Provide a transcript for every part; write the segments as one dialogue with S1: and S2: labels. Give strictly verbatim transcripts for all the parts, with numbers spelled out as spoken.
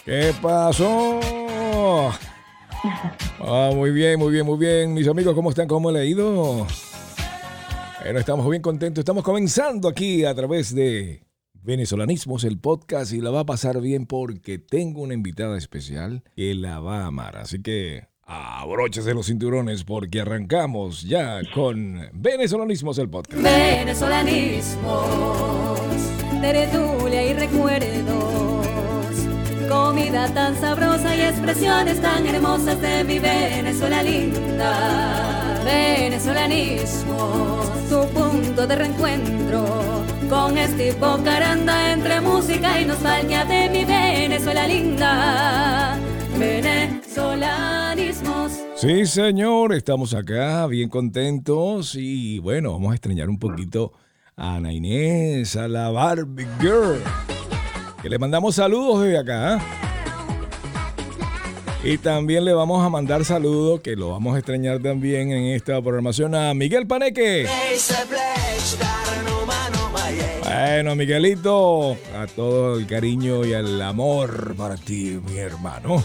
S1: ¿Qué pasó? Ah, muy bien, muy bien, muy bien. Mis amigos, ¿cómo están? ¿Cómo le ha ido? Bueno, estamos bien contentos. Estamos comenzando aquí a través de Venezolanismos, el podcast, y la va a pasar bien porque tengo una invitada especial que la va a amar. Así que abróchese los cinturones porque arrancamos ya con Venezolanismos, el podcast.
S2: Venezolanismos, tertulia y recuerdos, comida tan sabrosa y expresiones tan hermosas de mi Venezuela linda. Venezolanismos, tu punto de reencuentro con Steve Bocaranda entre música y nostalgia de mi Venezuela linda. Venezolanismos.
S1: Sí, señor, estamos acá bien contentos y bueno, vamos a extrañar un poquito a Ana Inés, a la Barbie Girl, que le mandamos saludos desde acá. ¿eh? Y también le vamos a mandar saludos, que lo vamos a extrañar también en esta programación, a Miguel Paneque. Bueno, Miguelito, a todo el cariño y el amor para ti, mi hermano.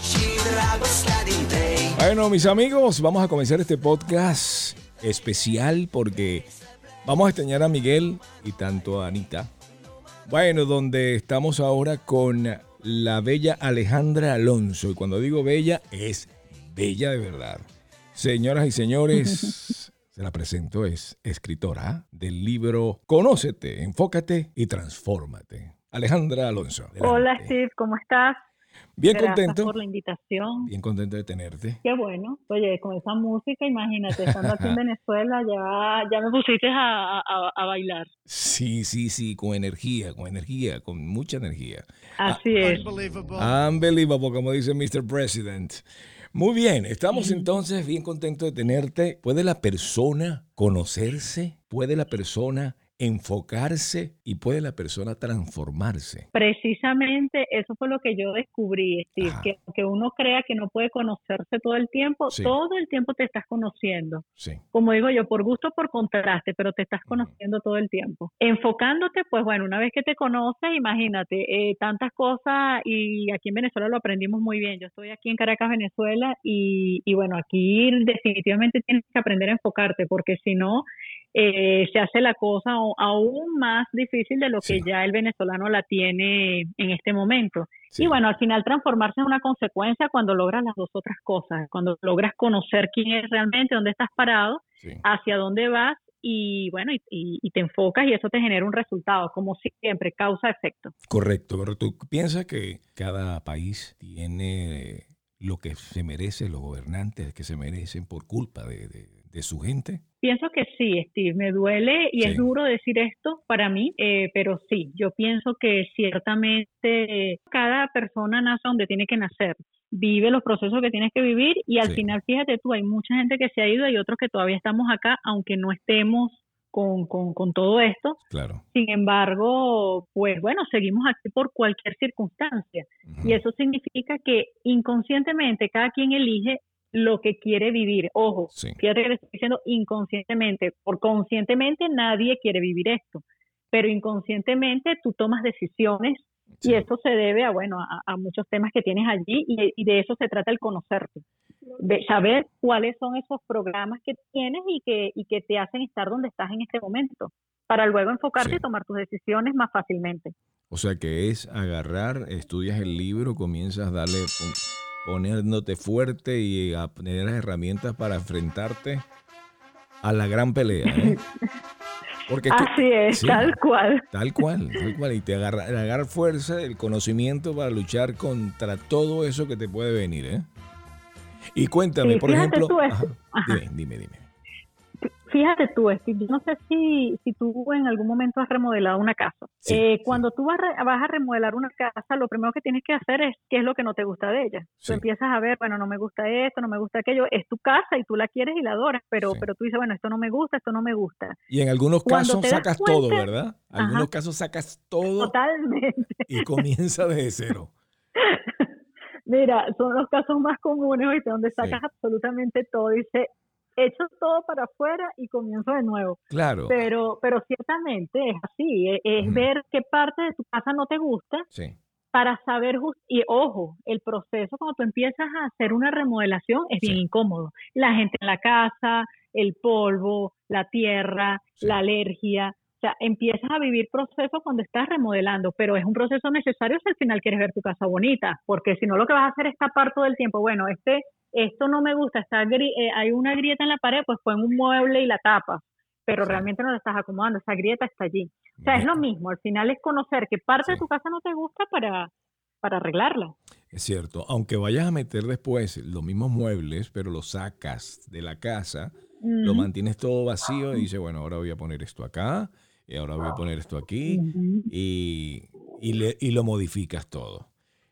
S1: Bueno, mis amigos, vamos a comenzar este podcast especial porque vamos a extrañar a Miguel y tanto a Anita. Bueno, donde estamos ahora con la bella Alejandra Alonso. Y cuando digo bella, es bella de verdad. Señoras y señores, se la presento, es escritora del libro Conócete, Enfócate y Transfórmate. Alejandra Alonso. Adelante.
S3: Hola Steve, ¿cómo estás?
S1: Bien
S3: Gracias
S1: contento.
S3: por la invitación.
S1: Bien contento de tenerte.
S3: Qué bueno. Oye, con esa música, imagínate, estando aquí en Venezuela, ya, ya me pusiste a, a, a bailar.
S1: Sí, sí, sí, con energía, con energía, con mucha energía.
S3: Así ah, es.
S1: Unbelievable. Unbelievable, como dice mister President. Muy bien, estamos entonces bien contentos de tenerte. ¿Puede la persona conocerse? ¿Puede la persona enfocarse? ¿Y puede la persona transformarse?
S3: Precisamente eso fue lo que yo descubrí, Steve, que, que uno crea que no puede conocerse todo el tiempo, sí. Todo el tiempo te estás conociendo.
S1: Sí.
S3: Como digo yo, por gusto, por contraste, pero te estás conociendo uh-huh. todo el tiempo. Enfocándote, pues bueno, una vez que te conoces, imagínate, eh, tantas cosas, y aquí en Venezuela lo aprendimos muy bien. Yo estoy aquí en Caracas, Venezuela, y, y bueno, aquí definitivamente tienes que aprender a enfocarte, porque si no, eh, se hace la cosa aún más difícil de lo que sí. ya el venezolano la tiene en este momento. Sí. Y bueno, al final transformarse es una consecuencia cuando logras las dos otras cosas, cuando logras conocer quién eres realmente, dónde estás parado, sí. hacia dónde vas y bueno, y, y, y te enfocas y eso te genera un resultado, como siempre, causa-efecto.
S1: Correcto, pero tú piensas que cada país tiene lo que se merece, los gobernantes que se merecen por culpa de, de, de su gente.
S3: Pienso que sí, Steve, me duele y sí. es duro decir esto para mí, eh, pero sí, yo pienso que ciertamente eh, cada persona nace donde tiene que nacer, vive los procesos que tienes que vivir y al sí. final, fíjate tú, hay mucha gente que se ha ido y otros que todavía estamos acá, aunque no estemos con, con, con todo esto.
S1: Claro.
S3: Sin embargo, pues bueno, seguimos aquí por cualquier circunstancia uh-huh. y eso significa que inconscientemente cada quien elige lo que quiere vivir. Ojo, sí. fíjate que le estoy diciendo inconscientemente, por conscientemente nadie quiere vivir esto, pero inconscientemente tú tomas decisiones sí. y eso se debe a, bueno, a, a muchos temas que tienes allí y, y de eso se trata el conocerte, de saber cuáles son esos programas que tienes y que, y que te hacen estar donde estás en este momento, para luego enfocarte sí. y tomar tus decisiones más fácilmente.
S1: O sea que es agarrar, estudias el libro, comienzas a darle... Un... poniéndote fuerte y a tener las herramientas para enfrentarte a la gran pelea. ¿eh?
S3: Porque Así tú, es, sí, tal cual.
S1: Tal cual, tal cual. Y te agarra, agarrar fuerza, el conocimiento para luchar contra todo eso que te puede venir. ¿eh? Y cuéntame, sí, por ejemplo...
S3: Tú,
S1: ajá, ajá. Dime, dime, dime.
S3: Fíjate tú, Steve, yo no sé si, si tú en algún momento has remodelado una casa. Sí, eh, cuando sí. tú vas, re, vas a remodelar una casa, lo primero que tienes que hacer es qué es lo que no te gusta de ella. Sí. Tú empiezas a ver, bueno, no me gusta esto, no me gusta aquello. Es tu casa y tú la quieres y la adoras, pero, sí. pero tú dices, bueno, esto no me gusta, esto no me gusta.
S1: Y en algunos cuando casos sacas cuenta, todo, ¿verdad? En algunos ajá, casos sacas todo.
S3: Totalmente.
S1: Y comienza desde cero.
S3: Mira, son los casos más comunes, ¿viste? Donde sacas sí. absolutamente todo y dices, echo todo para afuera y comienzo de nuevo.
S1: Claro.
S3: Pero, pero ciertamente es así, es, es uh-huh. ver qué parte de tu casa no te gusta
S1: sí.
S3: para saber, just- y ojo, el proceso cuando tú empiezas a hacer una remodelación es bien
S1: Sí,
S3: incómodo. La gente en la casa, el polvo, la tierra,
S1: sí,
S3: la alergia, o sea, empiezas a vivir proceso cuando estás remodelando, pero es un proceso necesario si al final quieres ver tu casa bonita, porque si no lo que vas a hacer es tapar todo el tiempo, bueno, este, esto no me gusta, está gri- eh, hay una grieta en la pared, pues pon un mueble y la tapas, pero
S1: sí.
S3: realmente no la estás acomodando, esa grieta está allí. O sea, es
S1: Me-
S3: lo mismo, al final es conocer que parte de
S1: sí.
S3: tu casa no te gusta para, para arreglarla.
S1: Es cierto, aunque vayas a meter después los mismos muebles, pero los sacas de la casa, lo
S3: Ujú,
S1: mantienes todo vacío y dices, bueno, ahora voy a poner esto acá, y ahora voy a poner esto aquí,
S3: ujú.
S1: y, y, le- y lo modificas todo.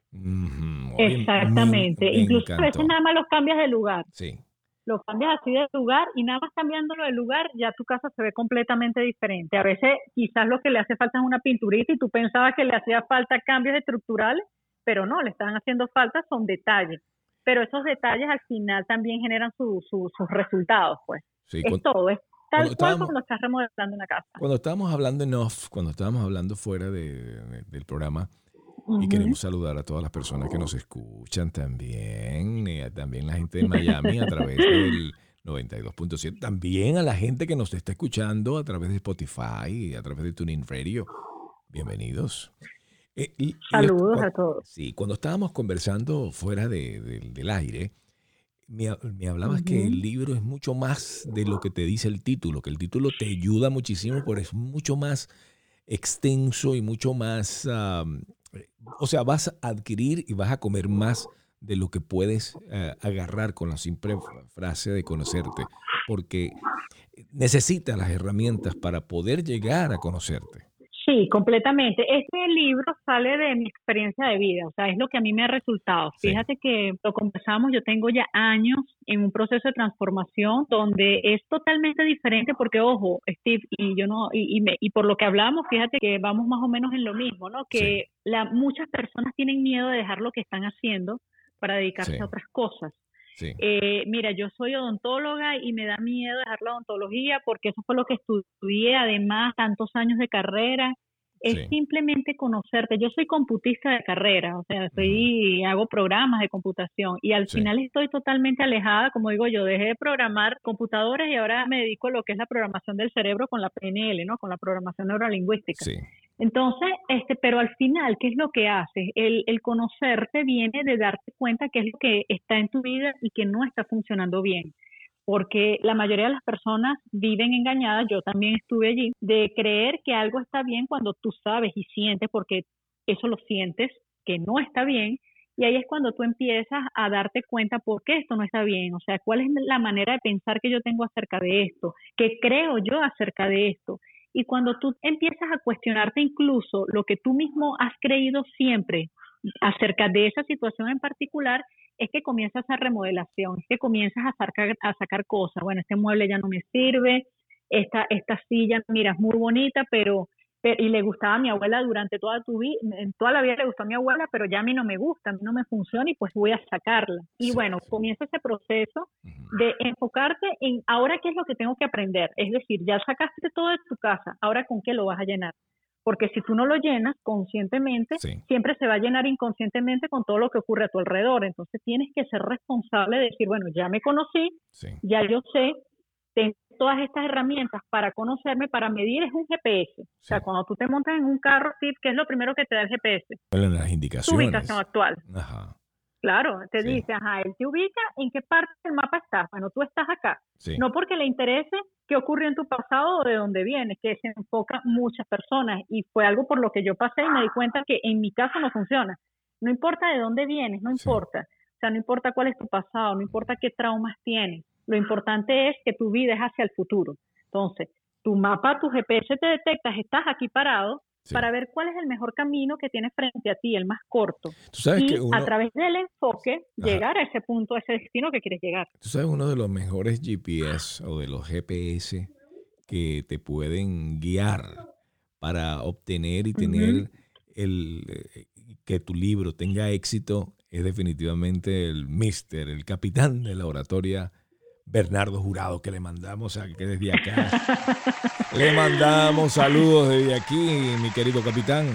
S1: Ujú. Oye, me, en-
S3: Exactamente.
S1: me
S3: Incluso a veces
S1: encantó.
S3: nada más los cambias de lugar.
S1: Sí,
S3: Los cambias así de lugar y nada más cambiándolo de lugar ya tu casa se ve completamente diferente. A veces quizás lo que le hace falta es una pinturita y tú pensabas que le hacía falta cambios estructurales, pero no, le están haciendo falta son detalles. Pero esos detalles al final también generan su, su- sus resultados, pues.
S1: sí.
S3: Es
S1: Cuando,
S3: todo, es
S1: cuando
S3: tal cual
S1: estábamos,
S3: cuando estás remodelando una casa.
S1: cuando estábamos hablando en off, cuando estábamos hablando fuera de- de- del programa, y
S3: Ujú.
S1: queremos saludar a todas las personas que nos escuchan también, eh, también la gente de Miami a través del noventa y dos punto siete, también a la gente que nos está escuchando a través de Spotify, a través de TuneIn Radio. Bienvenidos. Eh, y, y esto-
S3: Saludos
S1: cuan-
S3: a todos.
S1: sí, cuando estábamos conversando fuera de- de- del aire, me, ha- me hablabas que
S3: Ujú.
S1: el libro es mucho más de lo que te dice el título, que el título te ayuda muchísimo, pero es mucho más extenso y mucho más, am, eh, o sea, vas a adquirir y vas a comer más de lo que puedes eh, agarrar con la simple f- frase de conocerte, porque necesitas las herramientas para poder llegar a conocerte.
S3: Sí, completamente. Este libro sale de mi experiencia de vida, o sea, es lo que a mí me ha resultado.
S1: Sí,
S3: Fíjate que lo conversamos, yo tengo ya años en un proceso de transformación donde es totalmente diferente porque, ojo, Steve, y yo no, y, y, me- y por lo que hablamos, fíjate que vamos más o menos en lo mismo, ¿no?
S1: sí,
S3: Que la, muchas personas tienen miedo de dejar lo que están haciendo para dedicarse
S1: sí,
S3: a otras cosas.
S1: sí,
S3: Eh, mira, yo soy odontóloga y me da miedo dejar la odontología porque eso fue lo que estudié, además, tantos años de carrera. Es
S1: sí.
S3: simplemente conocerte. Yo soy computista de carrera, o sea,
S1: Ujú,
S3: soy, hago programas de computación y al
S1: sí,
S3: final estoy totalmente alejada, como digo yo, dejé de programar computadores y ahora me dedico a lo que es la programación del cerebro con la P N L, ¿no? Con la programación neurolingüística.
S1: sí,
S3: Entonces, este, pero al final, ¿qué es lo que haces? El, el conocerte viene de darte cuenta qué es lo que está en tu vida y que no está funcionando bien. Porque la mayoría de las personas viven engañadas, yo también estuve allí, de creer que algo está bien cuando tú sabes y sientes, porque eso lo sientes, que no está bien, y ahí es cuando tú empiezas a darte cuenta por qué esto no está bien, o sea, cuál es la manera de pensar que yo tengo acerca de esto, qué creo yo acerca de esto. Y cuando tú empiezas a cuestionarte incluso lo que tú mismo has creído siempre acerca de esa situación en particular, es que comienzas a remodelación, es que comienzas a sacar, a sacar cosas. Bueno, este mueble ya no me sirve, esta, esta silla, mira, es muy bonita, pero, pero y le gustaba a mi abuela durante toda tu vida, en toda la vida le gustó a mi abuela, pero ya a mí no me gusta, a mí no me funciona y pues voy a sacarla. Y
S1: sí,
S3: bueno,
S1: sí.
S3: comienza ese proceso
S1: Ujú,
S3: de enfocarte en ahora qué es lo que tengo que aprender. Es decir, ya sacaste todo de tu casa, ahora con qué lo vas a llenar. Porque si tú no lo llenas conscientemente,
S1: sí,
S3: siempre se va a llenar inconscientemente con todo lo que ocurre a tu alrededor. Entonces tienes que ser responsable de decir, bueno, ya me conocí,
S1: sí.
S3: ya yo sé, tengo todas estas herramientas para conocerme, para medir, es un G P S. O sea,
S1: Sí.
S3: cuando tú te montas en un carro, Steve, ¿qué es lo primero que te da el G P S?
S1: ¿Cuáles son las
S3: Tu ubicación
S1: indicaciones?
S3: actual.
S1: Ajá,
S3: Claro, te
S1: sí,
S3: dice, ajá, él te ubica en qué parte del mapa estás. Bueno, tú estás acá.
S1: sí,
S3: No porque le interese qué ocurrió en tu pasado o de dónde vienes, que se enfocan muchas personas. Y fue algo por lo que yo pasé y me di cuenta que en mi caso no funciona. No importa de dónde vienes, no
S1: sí,
S3: importa. O sea, no importa cuál es tu pasado, no importa qué traumas tienes. Lo importante es que tu vida es hacia el futuro. Entonces, tu mapa, tu G P S te detectas, estás aquí parado,
S1: sí.
S3: para ver cuál es el mejor camino que tienes frente a ti, el más corto.
S1: Tú sabes que
S3: Y
S1: uno,
S3: a través del enfoque,
S1: ajá,
S3: llegar a ese punto, a ese destino que quieres llegar.
S1: tú sabes uno de los mejores G P S o de los G P S que te pueden guiar para obtener y
S3: Ujú.
S1: tener el eh, que tu libro tenga éxito es definitivamente el mister, el capitán de la oratoria Bernardo Jurado, que le mandamos a, que desde acá le mandamos saludos desde aquí, mi querido capitán.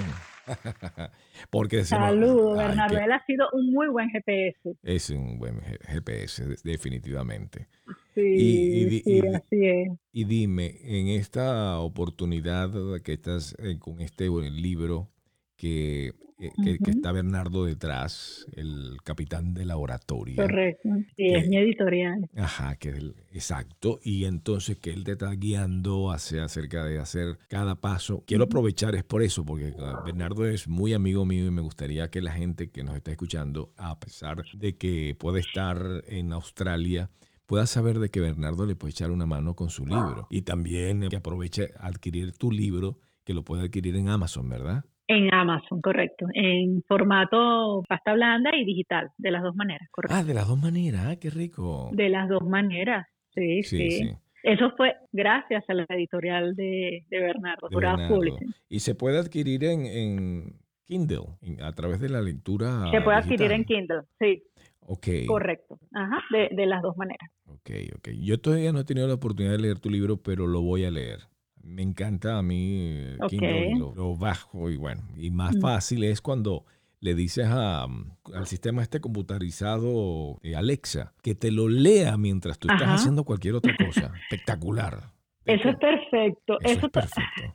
S1: Porque se nos...
S3: Saludos,
S1: Ay,
S3: Bernardo.
S1: que
S3: Él ha sido un muy buen G P S.
S1: es un buen G- GPS, de- definitivamente. Y, y,
S3: Sí,
S1: di-
S3: sí,
S1: y di-
S3: así es.
S1: y dime, en esta oportunidad que estás eh, con este eh, libro que, eh, que, que
S3: Ujú,
S1: está Bernardo detrás, el capitán de la oratoria,
S3: correcto. Sí, es mi
S1: que,
S3: editorial.
S1: ajá, que es el- exacto, y entonces que él te está guiando hacia acerca de hacer cada paso. Quiero
S3: Ujú.
S1: aprovechar, es por eso, porque ah, Bernardo es muy amigo mío y me gustaría que la gente que nos está escuchando, a pesar de que puede estar en Australia, pueda saber de que Bernardo le puede echar una mano con su libro. Y también eh, que aproveche a adquirir tu libro, que lo puede adquirir en Amazon, ¿verdad?
S3: En Amazon, correcto. En formato pasta blanda y digital, de las dos maneras,
S1: Ah,
S3: correcto.
S1: de las dos maneras, ah, qué rico.
S3: De las dos maneras, sí,
S1: Sí,
S3: sí.
S1: sí.
S3: Eso fue gracias a la editorial de, de Bernardo,
S1: De
S3: Jurados
S1: Bernardo.
S3: Publishing.
S1: Y se puede adquirir en, en Kindle, en- a través de la
S3: Se
S1: lectura
S3: puede adquirir en
S1: digital.
S3: Kindle, sí,
S1: Ok,
S3: correcto. Ajá, de, de las dos maneras.
S1: ok, ok. Yo todavía no he tenido la oportunidad de leer tu libro, pero lo voy a leer. Me encanta a mí eh,
S3: Ok.
S1: Kindle y lo, lo bajo y bueno, y más
S3: Mm.
S1: fácil es cuando le dices a, mm, al sistema este computarizado eh, Alexa que te lo lea mientras tú estás
S3: Ajá.
S1: haciendo cualquier otra cosa. Espectacular.
S3: Eso es
S1: Espe-
S3: perfecto.
S1: Eso es
S3: Eso, ta-
S1: perfecto.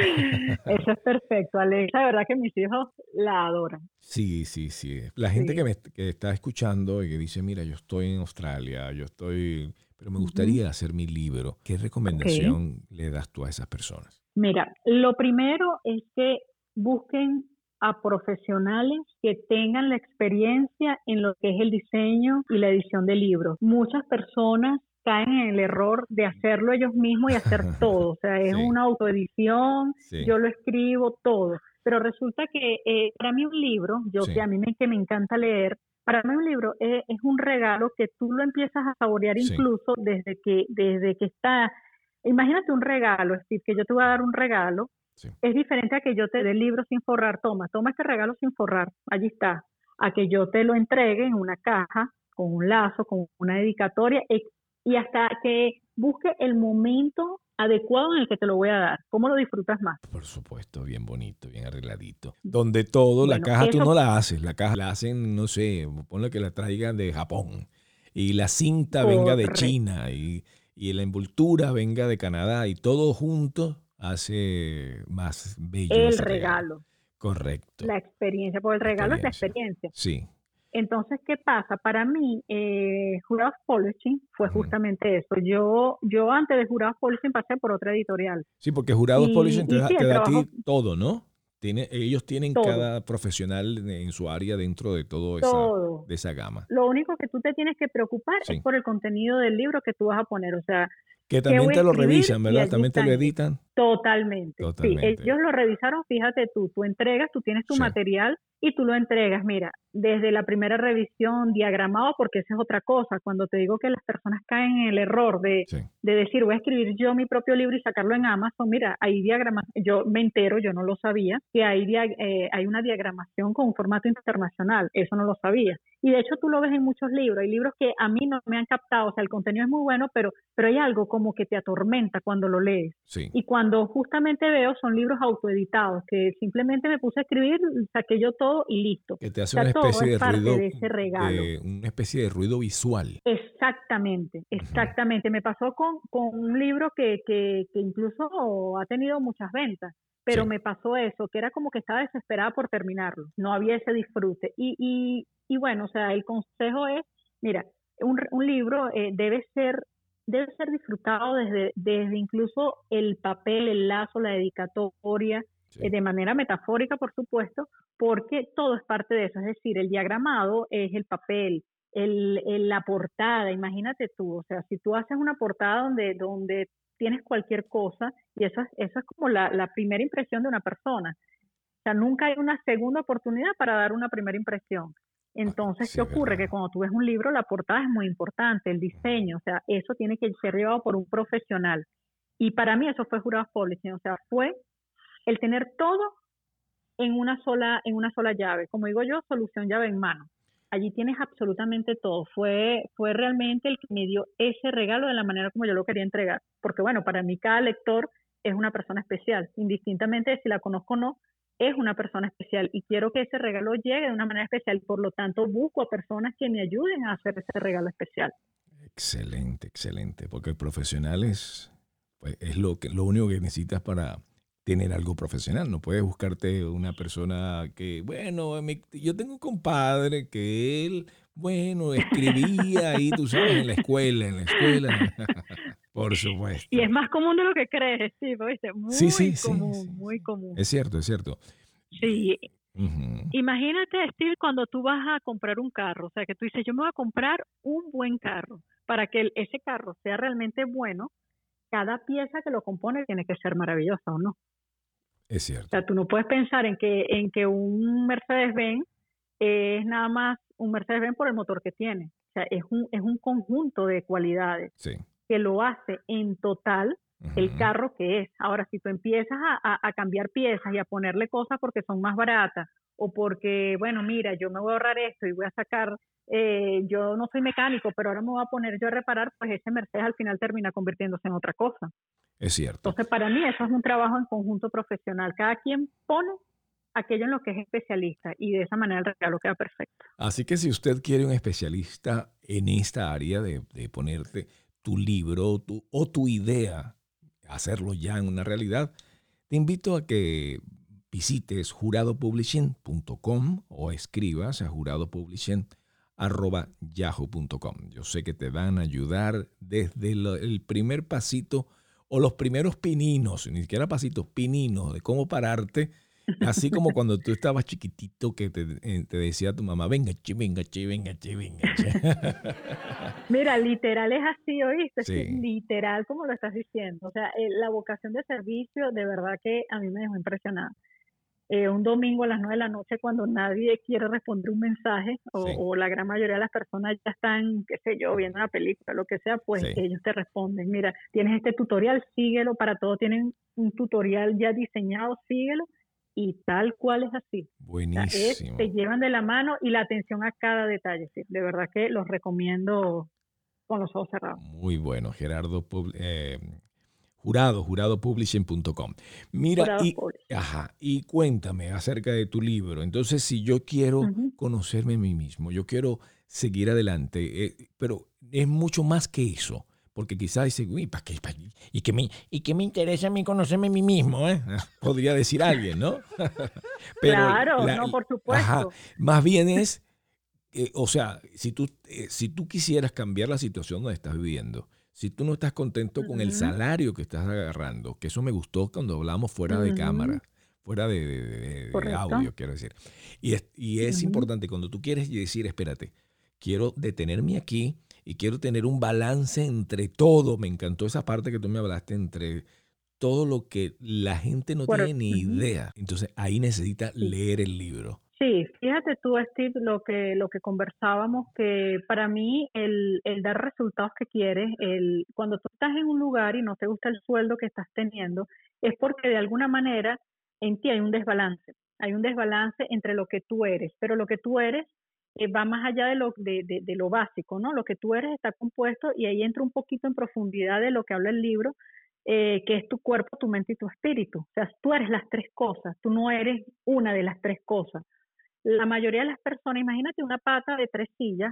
S3: eso es perfecto, Alexa. De verdad que mis hijos la adoran.
S1: Sí, sí, sí. La gente que
S3: Sí.
S1: me que está escuchando y que dice, mira, yo estoy en Australia, yo estoy, pero me
S3: Ujú.
S1: gustaría hacer mi libro. ¿Qué
S3: Ok.
S1: recomendación le das tú a esas personas?
S3: Mira, lo primero es que busquen a profesionales que tengan la experiencia en lo que es el diseño y la edición de libros. Muchas personas caen en el error de hacerlo ellos mismos y hacer todo. O sea, es
S1: Sí,
S3: una autoedición,
S1: sí,
S3: yo lo escribo todo. Pero resulta que eh, para mí un libro, yo que
S1: sí,
S3: a mí me, que me encanta leer, para mí un libro es, es un regalo que tú lo empiezas a saborear
S1: sí,
S3: incluso desde que, desde que está. Imagínate un regalo, es decir, que yo te voy a dar un regalo,
S1: sí.
S3: es diferente a que yo te dé el libro sin forrar, toma, toma este regalo sin forrar, allí está, a que yo te lo entregue en una caja, con un lazo, con una dedicatoria, e- y hasta que busque el momento adecuado en el que te lo voy a dar, ¿cómo lo disfrutas más?
S1: Por supuesto, bien bonito, bien arregladito. Donde todo, la
S3: Bueno,
S1: caja tú
S3: eso,
S1: no la haces, la caja la hacen, no sé, ponle que la traigan de Japón y la cinta venga de
S3: correcto,
S1: China y, y la envoltura venga de Canadá y todo junto hace más bello
S3: el
S1: ese regalo.
S3: regalo,
S1: Correcto,
S3: la experiencia, porque el
S1: la
S3: regalo es la
S1: experiencia.
S3: experiencia.
S1: Sí.
S3: Entonces, ¿qué pasa? Para mí, eh, Jurados Publishing fue
S1: Ujú.
S3: justamente eso. Yo, yo antes de Jurados Publishing pasé por otra editorial.
S1: Sí, porque Jurados
S3: Y,
S1: Publishing te
S3: y
S1: da,
S3: sí,
S1: te
S3: el
S1: da a
S3: trabajo,
S1: ti todo, ¿no? Tiene, ellos tienen
S3: todo,
S1: cada profesional en su área dentro de todo esa,
S3: todo.
S1: de esa gama.
S3: Lo único que tú te tienes que preocupar es
S1: Sí.
S3: por el contenido del libro que tú vas a poner. O sea,
S1: Que
S3: ¿qué
S1: también
S3: voy a
S1: te lo
S3: escribir?
S1: revisan,
S3: Y
S1: ¿verdad?
S3: allí
S1: También te lo
S3: están ellos.
S1: editan.
S3: Totalmente. Sí,
S1: Totalmente.
S3: ellos lo revisaron, fíjate tú, tú entregas, tú tienes tu
S1: Sí,
S3: material y tú lo entregas, mira, desde la primera revisión, diagramado, porque esa es otra cosa. Cuando te digo que las personas caen en el error de,
S1: sí.
S3: de decir, voy a escribir yo mi propio libro y sacarlo en Amazon, mira, hay diagramas, yo me entero, yo no lo sabía, que hay, dia- eh, hay una diagramación con un formato internacional, eso no lo sabía. Y de hecho tú lo ves en muchos libros, hay libros que a mí no me han captado, o sea, el contenido es muy bueno, pero, pero hay algo como que te atormenta cuando lo lees.
S1: Sí.
S3: Y cuando justamente veo son libros autoeditados, que simplemente me puse a escribir, saqué yo todo y listo.
S1: Que te
S3: O
S1: hace
S3: sea,
S1: una
S3: todo
S1: especie
S3: es
S1: de
S3: parte
S1: ruido,
S3: de ese regalo.
S1: de una especie de ruido visual.
S3: Exactamente,
S1: Ujú.
S3: exactamente. Me pasó con, con un libro que, que, que incluso ha tenido muchas ventas, pero
S1: Sí,
S3: me pasó eso, que era como que estaba desesperada por terminarlo, no había ese disfrute. Y, y, y bueno, o sea, el consejo es, mira, un, un libro eh, debe ser debe ser disfrutado desde, desde incluso el papel, el lazo, la dedicatoria,
S1: sí.
S3: eh, de manera metafórica, por supuesto, porque todo es parte de eso. Es decir, el diagramado es el papel, el, el- la portada, imagínate tú, o sea, si tú haces una portada donde, donde tienes cualquier cosa, y eso es, eso es como la, la primera impresión de una persona. O sea, nunca hay una segunda oportunidad para dar una primera impresión.
S1: Ah,
S3: Entonces,
S1: sí,
S3: ¿qué
S1: es
S3: ocurre? Que
S1: verdad.
S3: cuando tú ves un libro, la portada es muy importante, el diseño, o sea, eso tiene que ser llevado por un profesional. Y para mí eso fue Jurados Publishing, o sea, fue el tener todo en una sola, en una sola llave. Como digo yo, solución llave en mano. Allí tienes absolutamente todo. Fue, fue realmente el que me dio ese regalo de la manera como yo lo quería entregar. Porque bueno, para mí cada lector es una persona especial, indistintamente de si la conozco o no, es una persona especial y quiero que ese regalo llegue de una manera especial. Por lo tanto, busco a personas que me ayuden a hacer ese regalo especial.
S1: Excelente, excelente, porque el profesional es, pues, es lo, que, lo único que necesitas para tener algo profesional. No puedes buscarte una persona que, bueno, mi- yo tengo un compadre que él, bueno, escribía ahí, tú sabes, en la escuela, en la escuela. Por
S3: Y
S1: supuesto.
S3: es más común de lo que crees, sí, ¿viste?
S1: Sí,
S3: Muy
S1: sí, sí, sí,
S3: común, muy
S1: sí.
S3: común.
S1: Es cierto, es cierto.
S3: Sí,
S1: Ujú.
S3: imagínate, Steve, cuando tú vas a comprar un carro, o sea, que tú dices, yo me voy a comprar un buen carro. Para que el- ese carro sea realmente bueno, cada pieza que lo compone tiene que ser maravillosa, ¿o no?
S1: Es
S3: O sea,
S1: cierto.
S3: tú no puedes pensar en que, en que un Mercedes-Benz es nada más un Mercedes-Benz por el motor que tiene. O sea, es un, es un conjunto de cualidades
S1: Sí.
S3: que lo hace en total el
S1: Ujú.
S3: carro que es. Ahora, si tú empiezas a, a- a cambiar piezas y a ponerle cosas porque son más baratas o porque, bueno, mira, yo me voy a ahorrar esto y voy a sacar, eh, yo no soy mecánico, pero ahora me voy a poner yo a reparar, pues ese Mercedes al final termina convirtiéndose en otra cosa.
S1: Es cierto.
S3: Entonces, para mí eso es un trabajo en conjunto profesional. Cada quien pone aquello en lo que es especialista y de esa manera el regalo queda perfecto.
S1: Así que si usted quiere un especialista en esta área de, de ponerte tu libro o tu, o tu idea, hacerlo ya en una realidad, te invito a que visites jurado publishing punto com o escribas a jurado publishing arroba yahoo punto com. Yo sé que te van a ayudar desde lo- el primer pasito o los primeros pininos, ni siquiera pasitos, pininos de cómo pararte. Así como cuando tú estabas chiquitito que te, eh, te decía tu mamá, venga, che, venga, che, venga, che, venga, che.
S3: Mira, literal es así, ¿oíste? Es que
S1: Sí,
S3: literal como lo estás diciendo. O sea, eh, la vocación de servicio de verdad que a mí me dejó impresionada. Eh, un domingo a las nueve de la noche cuando nadie quiere responder un mensaje o,
S1: sí,
S3: o la gran mayoría de las personas ya están, qué sé yo, viendo una película, lo que sea, pues
S1: sí.
S3: ellos te responden, mira, tienes este tutorial, síguelo, para todo tienen un tutorial ya diseñado, síguelo y tal cual es así. O sea, es, te
S1: Buenísimo.
S3: llevan de la mano y la atención a cada detalle. Sí, de verdad que los recomiendo con los ojos cerrados.
S1: Muy bueno, Gerardo Pub- eh, Jurado, jurado publishing punto com. Mira,
S3: Jurados
S1: y,
S3: pobres.
S1: ajá, y cuéntame acerca de tu libro. Entonces, si yo quiero
S3: Ujú.
S1: conocerme a mí mismo, yo quiero seguir adelante, eh, pero es mucho más que eso. Porque quizás dice, uy, ¿para qué? ¿Pa qué? ¿Y qué me, y qué me interesa a mí conocerme a mí mismo? ¿Eh? Podría decir alguien, ¿no? Pero,
S3: Claro,
S1: la,
S3: no, por
S1: ajá,
S3: supuesto.
S1: más bien es, eh, o sea, si tú, eh, si tú quisieras cambiar la situación donde estás viviendo, si tú no estás contento con el
S3: Ujú,
S1: salario que estás agarrando, que eso me gustó cuando hablamos fuera de
S3: ujú,
S1: cámara, fuera de, de- de- de
S3: correcto.
S1: audio, quiero decir. Y es, y es
S3: Ujú.
S1: importante cuando tú quieres decir, espérate, quiero detenerme aquí y quiero tener un balance entre todo. Me encantó esa parte que tú me hablaste entre todo lo que la gente no
S3: Bueno,
S1: tiene ni
S3: ujú,
S1: idea. Entonces ahí necesita
S3: sí.
S1: leer el libro.
S3: Sí, fíjate tú, Steve, lo que, lo que conversábamos, que para mí el, el dar resultados que quieres, el, cuando tú estás en un lugar y no te gusta el sueldo que estás teniendo, es porque de alguna manera en ti hay un desbalance. Hay un desbalance entre lo que tú eres, pero lo que tú eres eh, va más allá de lo, de, de, de lo básico, ¿no? Lo que tú eres está compuesto y ahí entra un poquito en profundidad de lo que habla el libro, eh, que es tu cuerpo, tu mente y tu espíritu. O sea, tú eres las tres cosas, tú no eres una de las tres cosas. La mayoría de las personas, imagínate una pata de tres sillas,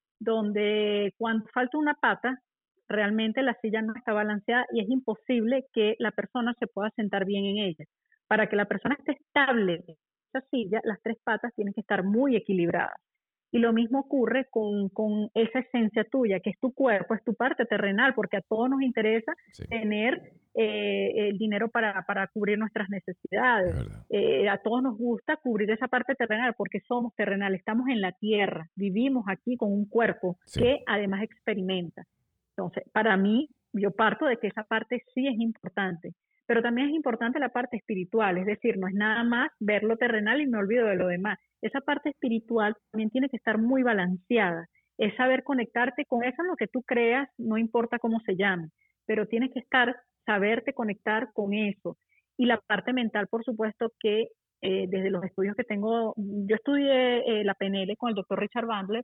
S3: donde cuando falta una pata, realmente la silla no está balanceada y es imposible que la persona se pueda sentar bien en ella. Para que la persona esté estable en esa silla, las tres patas tienen que estar muy equilibradas. Y lo mismo ocurre con, con esa esencia tuya, que es tu cuerpo, es tu parte terrenal, porque a todos nos interesa
S1: Sí,
S3: tener eh, el dinero para, para cubrir nuestras
S1: es
S3: necesidades.
S1: verdad.
S3: Eh, a todos nos gusta cubrir esa parte terrenal porque somos terrenales, estamos en la tierra, vivimos aquí con un cuerpo
S1: Sí.
S3: que además experimenta. Entonces, para mí, yo parto de que esa parte sí es importante, pero también es importante la parte espiritual, es decir, no es nada más ver lo terrenal y me olvido de lo demás. Esa parte espiritual también tiene que estar muy balanceada, es saber conectarte con eso en lo que tú creas, no importa cómo se llame, pero tienes que estar, saberte conectar con eso. Y la parte mental, por supuesto, que eh, desde los estudios que tengo, yo estudié eh, la P N L con el doctor Richard Bandler,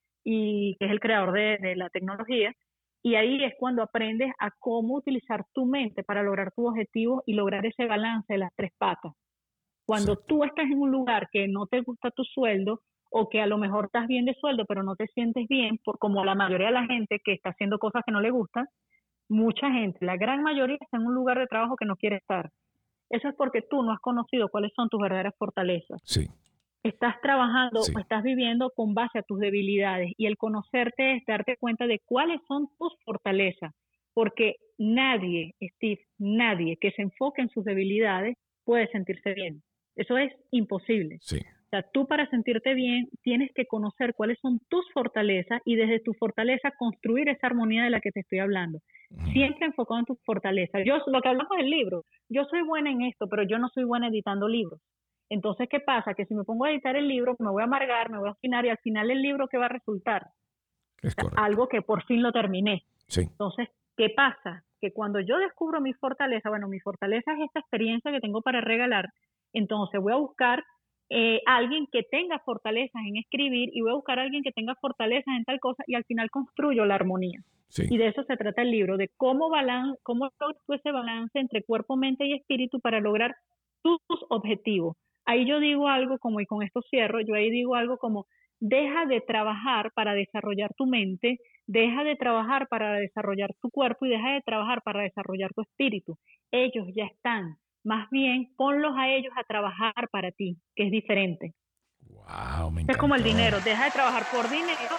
S3: y que es el creador de, de la tecnología, y ahí es cuando aprendes a cómo utilizar tu mente para lograr tus objetivos y lograr ese balance de las tres patas. Cuando
S1: Exacto.
S3: tú estás en un lugar que no te gusta tu sueldo o que a lo mejor estás bien de sueldo pero no te sientes bien, por, como la mayoría de la gente que está haciendo cosas que no le gustan, mucha gente, la gran mayoría está en un lugar de trabajo que no quiere estar. Eso es porque tú no has conocido cuáles son tus verdaderas fortalezas.
S1: Sí,
S3: Estás trabajando
S1: sí.
S3: o estás viviendo con base a tus debilidades y el conocerte es darte cuenta de cuáles son tus fortalezas, porque nadie, Steve, nadie que se enfoque en sus debilidades puede sentirse bien. Eso es imposible.
S1: Sí.
S3: O sea, tú para sentirte bien tienes que conocer cuáles son tus fortalezas y desde tu fortaleza construir esa armonía de la que te estoy hablando.
S1: Ujú.
S3: Siempre enfocado en tus fortalezas. Yo, lo que hablamos del libro, yo soy buena en esto, pero yo no soy buena editando libros. Entonces, ¿qué pasa? Que si me pongo a editar el libro, me voy a amargar, me voy a obstinar y al final el libro, ¿qué va a resultar?
S1: Es
S3: O sea,
S1: correcto.
S3: algo que por fin lo terminé.
S1: Sí,
S3: Entonces, ¿qué pasa? Que cuando yo descubro mi fortaleza, bueno, mi fortaleza es esta experiencia que tengo para regalar, entonces voy a buscar eh, a alguien que tenga fortalezas en escribir y voy a buscar a alguien que tenga fortalezas en tal cosa y al final construyo la armonía.
S1: sí.
S3: Y de eso se trata el libro, de cómo, balan cómo logras tú ese balance entre cuerpo, mente y espíritu para lograr tus objetivos. Ahí yo digo algo como, y con esto cierro, yo ahí digo algo como, deja de trabajar para desarrollar tu mente, deja de trabajar para desarrollar tu cuerpo y deja de trabajar para desarrollar tu espíritu. Ellos ya están. Más bien, ponlos a ellos a trabajar para ti, que es diferente.
S1: Wow, me
S3: Es como el
S1: encantó.
S3: dinero, deja de trabajar por dinero.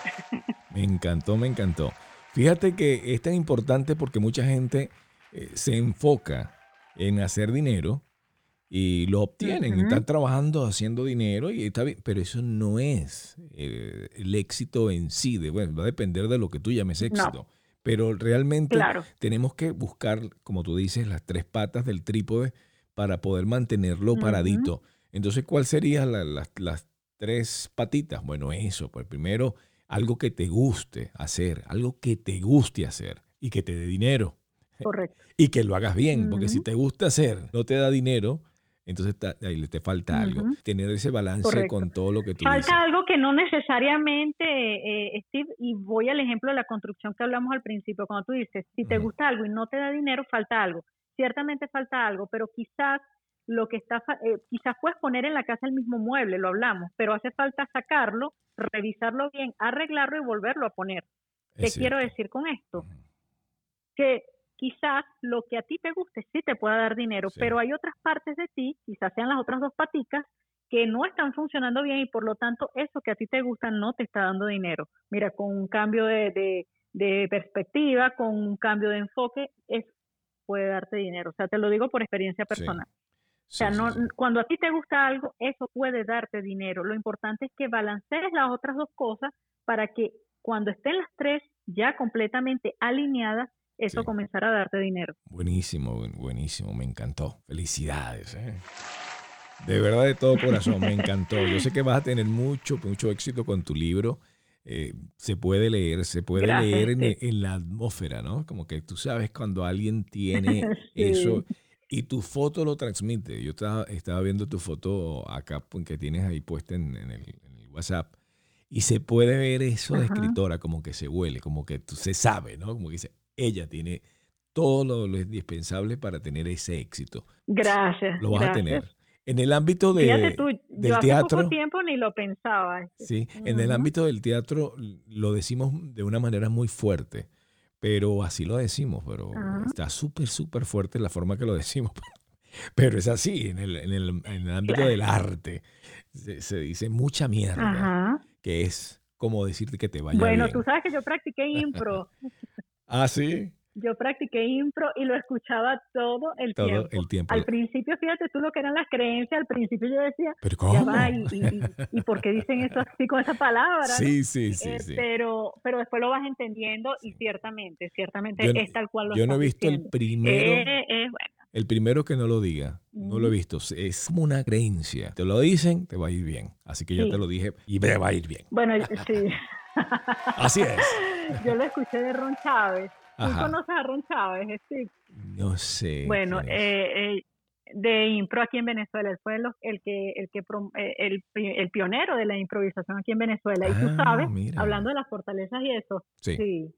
S1: Me encantó, me encantó. Fíjate que es tan importante porque mucha gente eh, se enfoca en hacer dinero y lo obtienen.
S3: Ujú.
S1: Están trabajando, haciendo dinero y está bien, pero eso no es eh, el éxito en sí. De, bueno, va a depender de lo que tú llames
S3: No,
S1: éxito. Pero realmente
S3: claro.
S1: tenemos que buscar, como tú dices, las tres patas del trípode para poder mantenerlo
S3: Ujú.
S1: paradito. Entonces, ¿cuál serían la- las, las tres patitas? Bueno, eso, pues primero, algo que te guste hacer, algo que te guste hacer y que te dé dinero
S3: Correcto.
S1: y que lo hagas bien, porque si
S3: Ujú.
S1: te gusta hacer, no te da dinero, entonces ta- ahí le te falta algo.
S3: Ujú.
S1: Tener ese balance
S3: Correcto.
S1: con todo lo que tú dices.
S3: Falta algo que no necesariamente, eh, Steve, y voy al ejemplo de la construcción que hablamos al principio, cuando tú dices, si te
S1: Ujú.
S3: gusta algo y no te da dinero, falta algo. Ciertamente falta algo, pero quizás lo que está, fa- eh, quizás puedes poner en la casa el mismo mueble, lo hablamos, pero hace falta sacarlo, revisarlo bien, arreglarlo y volverlo a poner. ¿Qué
S1: Es
S3: quiero
S1: cierto.
S3: decir con esto?
S1: Ujú.
S3: Que quizás lo que a ti te guste sí te pueda dar dinero,
S1: Sí.
S3: pero hay otras partes de ti, quizás sean las otras dos paticas, que no están funcionando bien y por lo tanto eso que a ti te gusta no te está dando dinero. Mira, con un cambio de, de, de perspectiva, con un cambio de enfoque, eso puede darte dinero. O sea, te lo digo por experiencia
S1: Sí,
S3: personal. O
S1: sí,
S3: sea,
S1: sí,
S3: no,
S1: sí.
S3: cuando a ti te gusta algo, eso puede darte dinero. Lo importante es que balancees las otras dos cosas para que cuando estén las tres ya completamente alineadas, eso
S1: Sí.
S3: comenzará a darte dinero.
S1: Buenísimo, buen- buenísimo, me encantó. Felicidades. ¿eh? De verdad, de todo corazón, me encantó. Yo sé que vas a tener mucho, mucho éxito con tu libro. Eh, se puede leer, se puede
S3: Gracias,
S1: leer en,
S3: Steve.
S1: en la atmósfera, ¿no? Como que tú sabes cuando alguien tiene eso
S3: Sí.
S1: y tu foto lo transmite. Yo estaba, estaba viendo tu foto acá pues, que tienes ahí puesta en, en el, en el WhatsApp y se puede ver eso de
S3: Ajá.
S1: escritora, como que se huele, como que tú, se sabe, ¿no? Como que dice, ella tiene todo lo, lo indispensable para tener ese éxito.
S3: Gracias,
S1: Lo vas a
S3: gracias.
S1: tener. En el ámbito
S3: Fíjate tú,
S1: de,
S3: yo
S1: del
S3: hace poco
S1: teatro,
S3: tiempo ni lo pensaba. Este.
S1: sí, en el
S3: Ujú.
S1: ámbito del teatro lo decimos de una manera muy fuerte, pero así lo decimos, pero
S3: Ajá.
S1: está súper, súper fuerte la forma que lo decimos, pero es así, en el, en el, en el ámbito
S3: Claro.
S1: del arte se, se dice mucha mierda,
S3: Ajá.
S1: que es como decirte que te vaya
S3: Bueno,
S1: bien.
S3: tú sabes que yo practiqué impro.
S1: Ah, sí,
S3: Yo practiqué impro y lo escuchaba todo el
S1: todo
S3: tiempo.
S1: el tiempo.
S3: Al principio, fíjate tú lo que eran las creencias, al principio yo decía,
S1: ¿Pero
S3: ya va,
S1: cómo?
S3: y, y, y, ¿y por qué dicen eso así con esa palabra, no?
S1: Sí, sí, sí,
S3: Eh,
S1: sí.
S3: pero, pero después lo vas entendiendo y
S1: Sí.
S3: ciertamente, ciertamente
S1: Yo,
S3: es tal cual lo
S1: yo no he
S3: estás
S1: visto el
S3: diciendo.
S1: primero,
S3: Eh, eh, bueno.
S1: el primero que no lo diga. No lo he
S3: Ujú.
S1: visto. Es como una creencia. Te lo dicen, te va a ir bien. Así que ya te
S3: Sí,
S1: lo dije y me va a ir bien.
S3: bueno, sí.
S1: Así es.
S3: Yo lo escuché de Ron Chávez. ¿Tú
S1: Ajá.
S3: conoces a Ron Chávez, Steve?
S1: No sé
S3: Bueno,
S1: quién es.
S3: eh, eh, de impro aquí en Venezuela. Él fue lo- el que el que prom- eh, el, pi- el pionero de la improvisación aquí en Venezuela. Y tú
S1: Ah,
S3: sabes,
S1: mira.
S3: hablando de las fortalezas y eso,
S1: Sí.
S3: sí,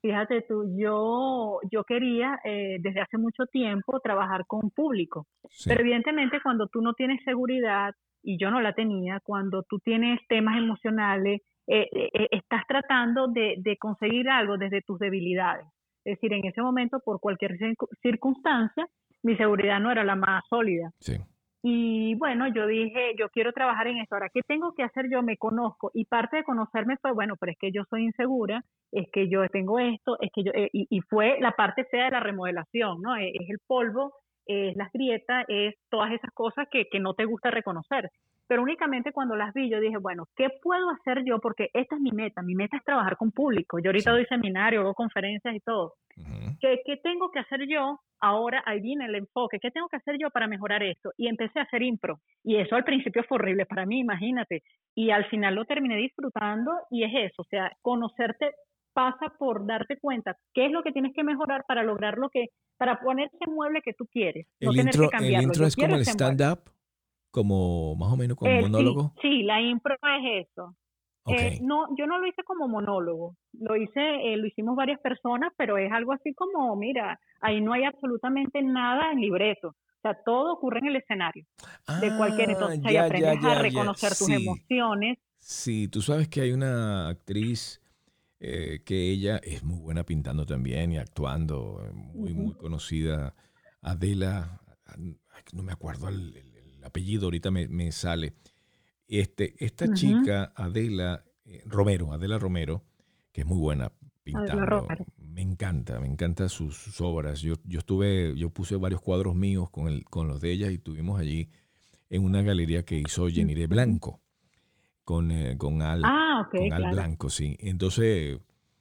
S3: Fíjate tú, yo, yo quería eh, desde hace mucho tiempo trabajar con público,
S1: Sí,
S3: pero evidentemente cuando tú no tienes seguridad, y yo no la tenía, cuando tú tienes temas emocionales, eh, eh, eh, estás tratando de, de conseguir algo desde tus debilidades. Es decir, en ese momento, por cualquier circu- circunstancia, mi seguridad no era la más sólida.
S1: sí.
S3: Y bueno, yo dije, yo quiero trabajar en esto. Ahora, ¿qué tengo que hacer yo? Me conozco. Y parte de conocerme fue, bueno, pero es que yo soy insegura, es que yo tengo esto, es que yo, eh, y, y fue la parte fea de la remodelación, ¿no? Es, es el polvo, es las grietas, es todas esas cosas que, que no te gusta reconocer. Pero únicamente cuando las vi, yo dije, bueno, ¿qué puedo hacer yo? Porque esta es mi meta. Mi meta es trabajar con público. Yo ahorita
S1: Sí.
S3: doy seminarios, hago conferencias y todo.
S1: Ujú.
S3: ¿Qué, ¿Qué tengo que hacer yo? Ahora ahí viene el enfoque. ¿Qué tengo que hacer yo para mejorar esto? Y empecé a hacer impro. Y eso al principio fue horrible para mí, imagínate. Y al final lo terminé disfrutando y es eso. O sea, conocerte pasa por darte cuenta qué es lo que tienes que mejorar para lograr lo que, para poner ese mueble que tú quieres, no
S1: El
S3: tener que
S1: intro, el
S3: cambiarlo.
S1: intro
S3: Yo
S1: es
S3: quiero
S1: como el
S3: ese mueble.
S1: stand-up, como más o menos como
S3: Eh, sí,
S1: monólogo.
S3: sí, la impro es eso.
S1: Ok.
S3: Eh, no, yo no lo hice como monólogo, lo hice, eh, lo hicimos varias personas, pero es algo así como, mira, ahí no hay absolutamente nada en libreto, o sea, todo ocurre en el escenario, de cualquier,
S1: Ah,
S3: entonces ahí
S1: ya, ya,
S3: aprendes a
S1: ya, ya.
S3: reconocer tus
S1: Sí,
S3: emociones.
S1: sí. Tú sabes que hay una actriz eh, que ella es muy buena pintando también y actuando, eh, muy,
S3: Ujú,
S1: muy conocida, Adela, ay, no me acuerdo el, el- el apellido, ahorita me, me sale. Este, esta
S3: ujú.
S1: chica, Adela eh, Romero, Adela Romero, que es muy buena
S3: Adela
S1: pintando,
S3: Romero.
S1: me encanta, me encantan sus, sus obras. Yo, yo estuve, yo puse varios cuadros míos con, el, con los de ella y estuvimos allí en una galería que hizo Jenny de
S3: Ujú.
S1: Blanco, con, eh, con Al,
S3: Ah, ok,
S1: con Al
S3: claro.
S1: Blanco, sí. Entonces,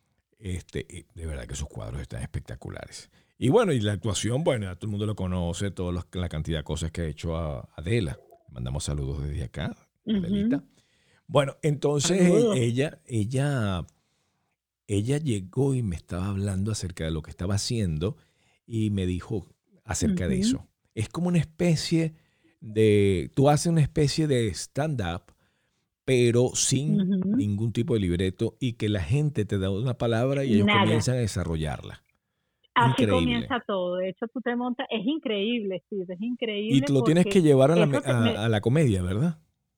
S1: este, eh, de verdad que sus cuadros están espectaculares. Y bueno, y la actuación, bueno, ya todo el mundo lo conoce, toda la cantidad de cosas que ha hecho a Adela. Le mandamos saludos desde acá, Adelita.
S3: Ujú.
S1: Bueno, entonces e-
S3: Saludos.
S1: ella, ella, ella llegó y me estaba hablando acerca de lo que estaba haciendo y me dijo acerca de
S3: Ujú,
S1: eso. Es como una especie de, tú haces una especie de stand-up, pero sin
S3: ujú.
S1: ningún tipo de libreto y que la gente te da una palabra y ellos
S3: Nada.
S1: comienzan a desarrollarla.
S3: Así
S1: Increíble.
S3: comienza todo. De hecho, tú te montas, es increíble, sí, es
S1: Y
S3: increíble
S1: tú lo tienes
S3: porque
S1: que llevar a la, me-
S3: eso te, me,
S1: a, a la comedia, ¿verdad?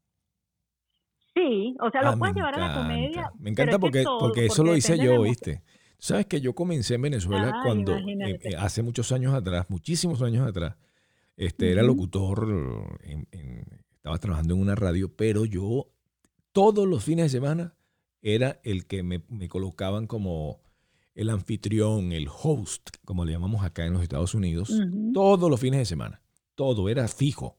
S3: sí, o sea,
S1: Ah,
S3: lo
S1: me
S3: puedes llevar a la comedia,
S1: encanta. Me
S3: pero
S1: encanta
S3: es que
S1: porque,
S3: todo,
S1: porque eso
S3: porque
S1: lo hice
S3: depende de la
S1: yo,
S3: emoción.
S1: ¿viste? Sabes que yo comencé en Venezuela
S3: Ah,
S1: cuando, eh, eh,
S3: imagínate.
S1: hace muchos años atrás, muchísimos años atrás, este, era
S3: Ujú,
S1: locutor, en- en- estaba trabajando en una radio, pero yo todos los fines de semana era el que me, me colocaban como el anfitrión, el host, como le llamamos acá en los Estados Unidos,
S3: ujú.
S1: todos los fines de semana. Todo era fijo.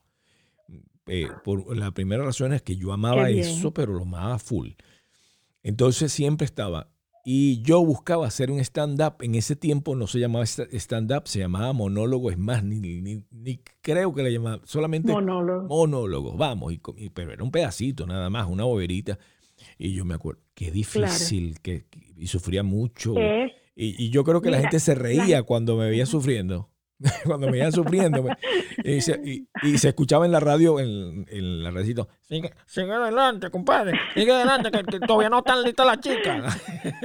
S1: Eh, por la primera razón es que yo
S3: Qué
S1: amaba
S3: bien.
S1: eso, pero lo amaba full. Entonces siempre estaba. Y yo buscaba hacer un stand-up. En ese tiempo no se llamaba sta- stand-up, se llamaba monólogo. Es más, ni, ni, ni creo que le llamaba. Solamente
S3: Monólogo.
S1: monólogo. Vamos, y, co- y- pero era un pedacito nada más, una boberita. Y yo me acuerdo, qué
S3: Claro.
S1: difícil, que, que- y sufría mucho.
S3: Es,
S1: Y, y yo creo que la
S3: mira,
S1: gente se
S3: la
S1: reía
S3: gente.
S1: cuando me veía
S3: Ujú.
S1: sufriendo. Cuando me veía sufriendo. me- y, se, y- y se escuchaba en la radio, en, en la radicito, sigue, sigue adelante, compadre, sigue adelante, que, que todavía no están listas las chicas.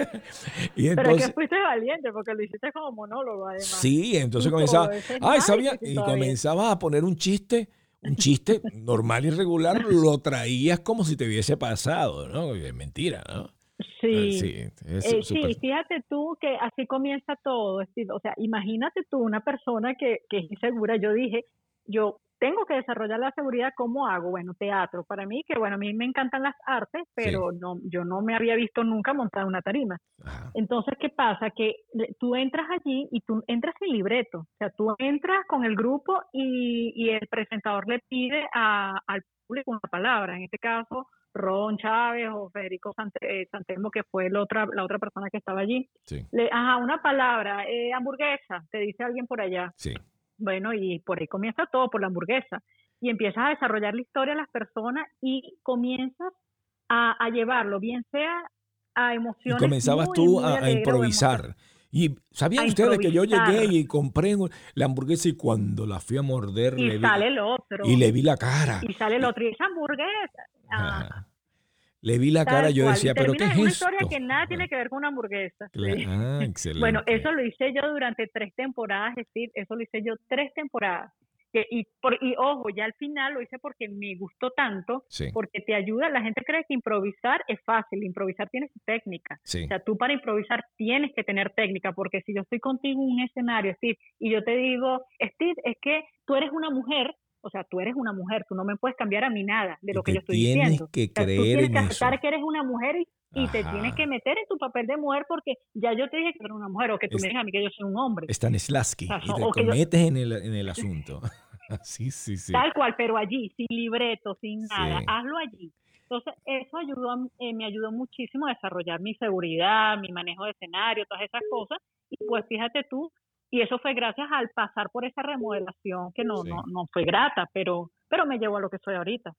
S1: Y
S3: Pero es que
S1: entonces,
S3: fuiste valiente porque lo hiciste como monólogo, además.
S1: sí, entonces
S3: Tú
S1: comenzaba,
S3: solo, eso es
S1: ay,
S3: más
S1: sabía,
S3: difícil
S1: y
S3: todavía.
S1: comenzaba a poner un chiste, un chiste normal y regular, lo traías como si te hubiese pasado, ¿no? Y es mentira, ¿no? Ah,
S3: Sí,
S1: sí, es
S3: eh,
S1: súper.
S3: sí, fíjate tú que así comienza todo. es decir, O sea, imagínate tú una persona que, que es insegura. Yo dije, yo tengo que desarrollar la seguridad. ¿Cómo hago? Bueno, teatro. Para mí, que bueno, a mí me encantan las artes,
S1: Sí,
S3: pero no, yo no me había visto nunca montar una tarima.
S1: ajá,
S3: Entonces, ¿qué pasa? Que le- tú entras allí y tú entras sin libreto. O sea, tú entras con el grupo y, y el presentador le pide a- al público una palabra. En este caso, Ron Chávez o Federico Sant- eh, Santemo, que fue la otra, la otra persona que estaba allí.
S1: sí,
S3: Le, ajá, una palabra, eh, hamburguesa, te dice alguien por allá.
S1: sí.
S3: Bueno, y por ahí comienza todo, por la hamburguesa. Y empiezas a desarrollar la historia de las personas y comienzas a, a llevarlo, bien sea a
S1: Y
S3: emociones
S1: comenzabas
S3: muy,
S1: tú
S3: muy
S1: a, a
S3: alegres o emociones,
S1: improvisar. Y
S3: a
S1: ¿sabían ustedes que yo llegué
S3: improvisar.
S1: y compré un- la hamburguesa y cuando la fui a morder
S3: Y
S1: le vi,
S3: sale el
S1: y
S3: otro,
S1: le vi la cara?
S3: y sale el
S1: Y,
S3: otro, y esa hamburguesa. Ajá,
S1: ajá. Le vi la cara,
S3: Tal
S1: yo
S3: cual.
S1: decía,
S3: Y
S1: ¿pero qué
S3: terminas
S1: es
S3: en una historia
S1: esto?
S3: que nada
S1: Ah,
S3: tiene que ver con una hamburguesa.
S1: cla-
S3: Sí.
S1: ah,
S3: Bueno,
S1: excelente.
S3: eso lo hice yo durante tres temporadas, Steve, eso lo hice yo tres temporadas. Que, y, por, y ojo, ya al final lo hice porque me gustó tanto,
S1: Sí,
S3: porque te ayuda. La gente cree que improvisar es fácil, improvisar tiene su técnica. O
S1: sí,
S3: sea, tú para improvisar tienes que tener técnica, porque si yo estoy contigo en un escenario, Steve, y yo te digo, Steve, es que tú eres una mujer, o sea, tú eres una mujer, tú no me puedes cambiar a mí nada de
S1: y
S3: lo que
S1: te
S3: yo estoy
S1: tienes
S3: diciendo. O
S1: que
S3: sea, tú
S1: creer
S3: tienes
S1: en
S3: que
S1: eso.
S3: aceptar que eres una mujer y, y te tienes que
S1: Ajá.
S3: meter en tu papel de mujer, porque ya yo te dije que eres una mujer, o que tú me
S1: Es,
S3: digas a mí que yo soy un hombre. O
S1: Stanislavski,
S3: sea,
S1: y
S3: son-
S1: te
S3: o que yo,
S1: cometes en el, en el asunto. Sí, sí, sí.
S3: tal cual, pero allí, sin libreto, sin nada,
S1: Sí,
S3: hazlo allí. Entonces, eso ayudó, a- eh, me ayudó muchísimo a desarrollar mi seguridad, mi manejo de escenario, todas esas cosas. Y pues fíjate tú, y eso fue gracias al pasar por esa remodelación que no, no,
S1: sí,
S3: no fue grata, pero, pero me llevó a lo que soy ahorita.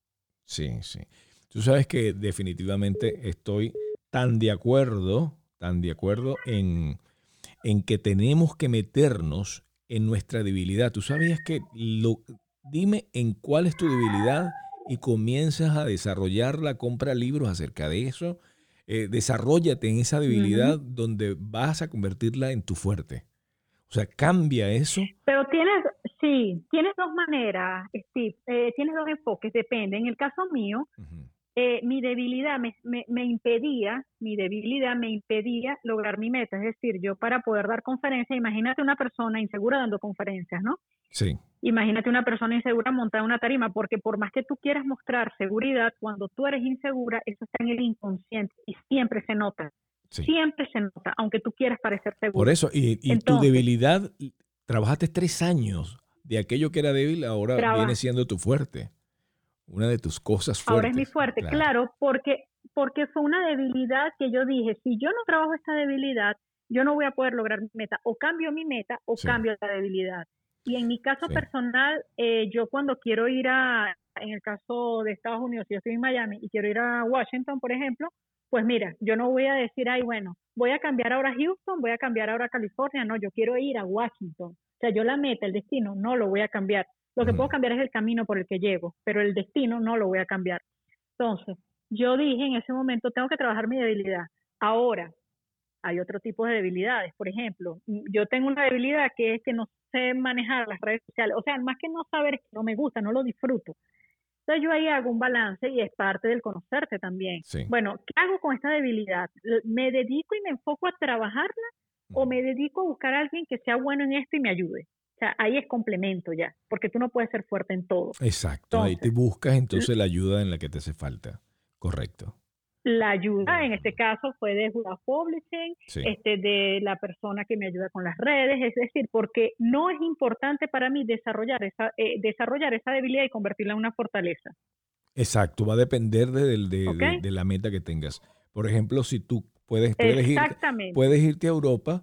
S1: sí, sí. Tú sabes que definitivamente estoy tan de acuerdo, tan de acuerdo en, en que tenemos que meternos en nuestra debilidad. Tú sabías que lo, dime en cuál es tu debilidad y comienzas a desarrollarla, compra libros acerca de eso, eh, desarróllate en esa
S3: Ujú.
S1: debilidad donde vas a convertirla en tu fuerte. O sea, cambia eso.
S3: Pero tienes, sí, tienes dos maneras, Steve, eh, tienes dos enfoques, depende. En el caso mío,
S1: Ujú.
S3: eh, mi debilidad me, me, me impedía, mi debilidad me impedía lograr mi meta. Es decir, yo para poder dar conferencias, imagínate una persona insegura dando conferencias, ¿no?
S1: Sí,
S3: Imagínate una persona insegura montada en una tarima, porque por más que tú quieras mostrar seguridad, cuando tú eres insegura, eso está en el inconsciente y siempre se nota,
S1: sí.
S3: siempre se nota, aunque tú quieras parecer
S1: Por
S3: segura.
S1: eso, y, y tu
S3: Entonces,
S1: debilidad, trabajaste tres años de aquello que era débil, ahora viene
S3: trabaja.
S1: siendo tu fuerte, una de tus cosas
S3: Ahora es mi
S1: fuertes.
S3: fuerte,
S1: Claro,
S3: claro, porque, porque fue una debilidad que yo dije, si yo no trabajo esta debilidad, yo no voy a poder lograr mi meta, o cambio mi meta o
S1: sí,
S3: cambio la debilidad. Y en mi caso
S1: sí.
S3: personal, eh, yo cuando quiero ir a, en el caso de Estados Unidos, si yo estoy en Miami y quiero ir a Washington, por ejemplo, pues mira, yo no voy a decir, ay, bueno, voy a cambiar ahora a Houston, voy a cambiar ahora a California, no, yo quiero ir a Washington. O sea, yo la meta, el destino, no lo voy a cambiar. Lo que
S1: Ujú.
S3: puedo cambiar es el camino por el que llego, pero el destino no lo voy a cambiar. Entonces, yo dije en ese momento, tengo que trabajar mi debilidad. Ahora, hay otro tipo de debilidades. Por ejemplo, yo tengo una debilidad que es que no sé manejar las redes sociales. O sea, más que no saber, es que no me gusta, no lo disfruto. Entonces yo ahí hago un balance y es parte del conocerte también.
S1: Sí.
S3: Bueno, ¿qué hago con esta debilidad? ¿Me dedico y me enfoco a trabajarla o
S1: Ujú.
S3: me dedico a buscar a alguien que sea bueno en esto y me ayude? O sea, ahí es complemento ya, porque tú no puedes ser fuerte en todo.
S1: Exacto, ahí te
S3: Entonces,
S1: buscas entonces la ayuda en la que te hace falta. Correcto.
S3: la ayuda en
S1: Ujú.
S3: este caso fue de Jura Publishing,
S1: Sí,
S3: este, de la persona que me ayuda con las redes, es decir, porque no es importante para mí desarrollar esa, eh, desarrollar esa debilidad y convertirla en una fortaleza,
S1: exacto, va a depender de, del- de-
S3: ¿ok?
S1: de- de la meta que tengas. Por ejemplo, si tú puedes, puedes ir,
S3: Exactamente.
S1: puedes irte a Europa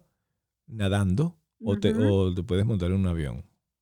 S1: nadando o te,
S3: Ujú.
S1: o te puedes montar en un avión,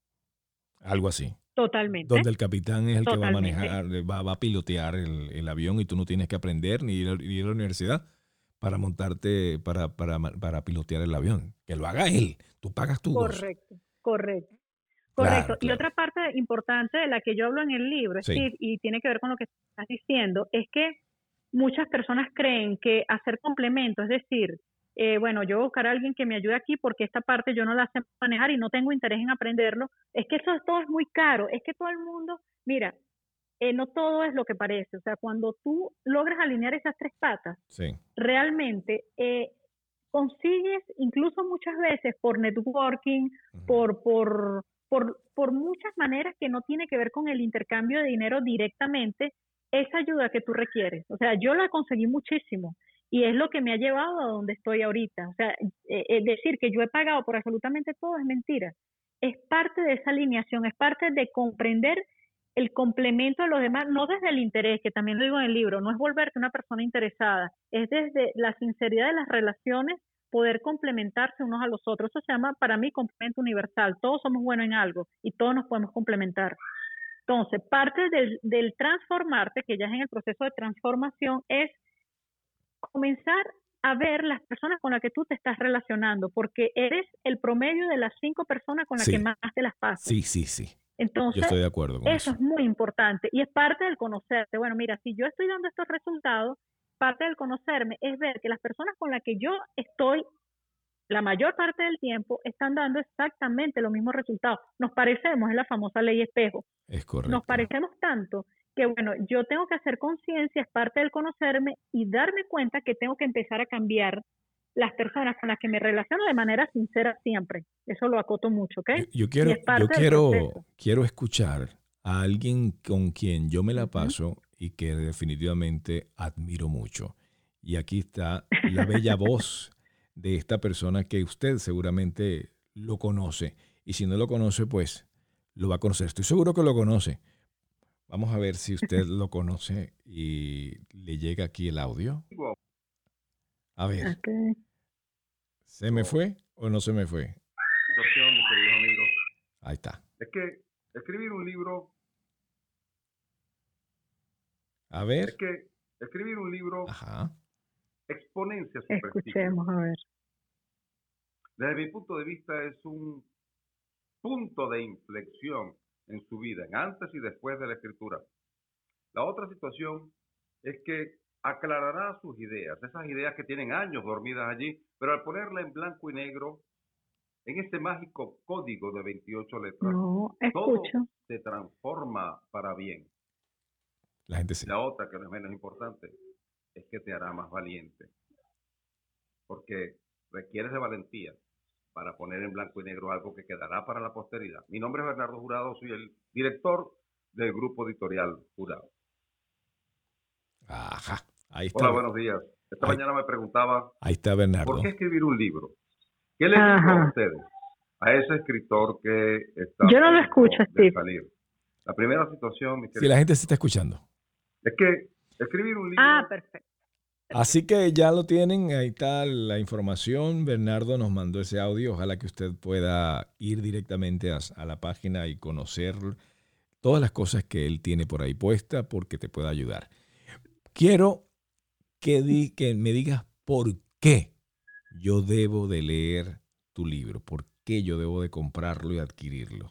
S1: algo así.
S3: Totalmente,
S1: Donde el capitán es el que va a
S3: totalmente.
S1: manejar, va, va a pilotear el, el avión y tú no tienes que aprender ni ir, a- ni ir a la universidad para montarte, para, para, ma- para pilotear el avión. Que lo haga él. Tú pagas tu gozo.
S3: Correcto, correcto, correcto.
S1: Claro,
S3: Y
S1: claro.
S3: otra parte importante de la que yo hablo en el libro,
S1: Sí,
S3: Steve, y tiene que ver con lo que estás diciendo, es que muchas personas creen que hacer complemento, es decir, eh, bueno, yo voy a buscar a alguien que me ayude aquí porque esta parte yo no la sé manejar y no tengo interés en aprenderlo, es que eso es- todo es muy caro, es que todo el mundo, mira, eh, no todo es lo que parece, o sea, cuando tú logras alinear esas tres patas,
S1: sí.
S3: realmente eh, consigues incluso muchas veces por networking,
S1: Ujú.
S3: por, por, por, por muchas maneras que no tiene que ver con el intercambio de dinero directamente, esa ayuda que tú requieres. O sea, yo la conseguí muchísimo y es lo que me ha llevado a donde estoy ahorita. O sea, eh, eh, decir que yo he pagado por absolutamente todo es mentira. Es parte de esa alineación, es parte de comprender el complemento de los demás, no desde el interés, que también lo digo en el libro, no es volverte una persona interesada, es desde la sinceridad de las relaciones poder complementarse unos a los otros. Eso se llama para mí complemento universal. Todos somos buenos en algo y todos nos podemos complementar. Entonces, parte del, del transformarte, que ya es en el proceso de transformación, es comenzar a ver las personas con las que tú te estás relacionando, porque eres el promedio de las cinco personas con las que
S1: Sí,
S3: más te las pasas.
S1: sí, sí, sí.
S3: Entonces,
S1: yo estoy de acuerdo con
S3: eso
S1: eso.
S3: es muy importante y es parte del conocerte. Bueno, mira, si yo estoy dando estos resultados, parte del conocerme es ver que las personas con las que yo estoy la mayor parte del tiempo están dando exactamente los mismos resultados. Nos parecemos, es la famosa ley espejo.
S1: Es
S3: Nos
S1: correcto.
S3: parecemos tanto que, bueno, yo tengo que hacer conciencia, es parte del conocerme y darme cuenta que tengo que empezar a cambiar las personas con las que me relaciono de manera sincera siempre. Eso lo acoto mucho, ¿ok?
S1: Yo, yo
S3: Y
S1: quiero,
S3: es
S1: yo
S3: parte del
S1: quiero,
S3: proceso.
S1: quiero escuchar a alguien con quien yo me la
S3: Ujú.
S1: paso y que definitivamente admiro mucho. Y aquí está la bella voz de esta persona que usted seguramente lo conoce. Y si no lo conoce, pues lo va a conocer. Estoy seguro que lo conoce. Vamos a ver si usted lo conoce y le llega aquí el audio. A ver,
S3: Ok.
S1: ¿se me fue o no se me fue?
S4: Situación, mis queridos amigos,
S1: Ahí está.
S4: es que escribir un libro,
S1: A
S4: es
S1: ver.
S4: que escribir un libro
S1: Ajá.
S4: exponencia su prestigio.
S3: Escuchemos, a ver.
S4: Desde mi punto de vista es un punto de inflexión en su vida, en antes y después de la escritura. La otra situación es que aclarará sus ideas, esas ideas que tienen años dormidas allí, pero al ponerla en blanco y negro, en ese mágico código de veintiocho letras,
S3: No,
S4: todo
S3: escucho.
S4: se transforma para bien.
S1: La gente se...
S4: La otra, que no es menos importante, es que te hará más valiente. Porque requieres de valentía para poner en blanco y negro algo que quedará para la posteridad. Mi nombre es Bernardo Jurado, soy el director del grupo editorial Jurado.
S1: Ajá. Ahí está.
S4: Hola, buenos días. Esta
S1: Ahí,
S4: mañana me preguntaba,
S1: ahí está Bernardo.
S4: ¿por qué escribir un libro? ¿Qué le digo
S3: Ajá.
S4: a ustedes? A ese escritor que está
S3: Yo no lo
S4: a punto
S3: escucho,
S4: de
S3: Steve.
S4: salir. La primera situación, mi
S1: Si
S4: querido,
S1: la gente se está escuchando.
S4: es que escribir un libro...
S3: Ah, perfecto.
S1: Así que ya lo tienen, ahí está la información. Bernardo nos mandó ese audio. Ojalá que usted pueda ir directamente a, a la página y conocer todas las cosas que él tiene por ahí puesta porque te pueda ayudar. Quiero que, di, que me digas por qué yo debo de leer tu libro, por qué yo debo de comprarlo y adquirirlo.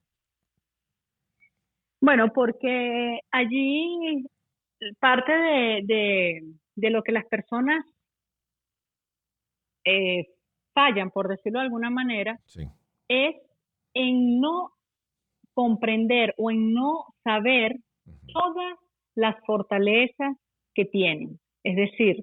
S3: Bueno, porque allí parte de, de, de lo que las personas eh, fallan, por decirlo de alguna manera,
S1: Sí.
S3: es en no comprender o en no saber
S1: Uh-huh.
S3: todas las fortalezas que tienen. Es decir,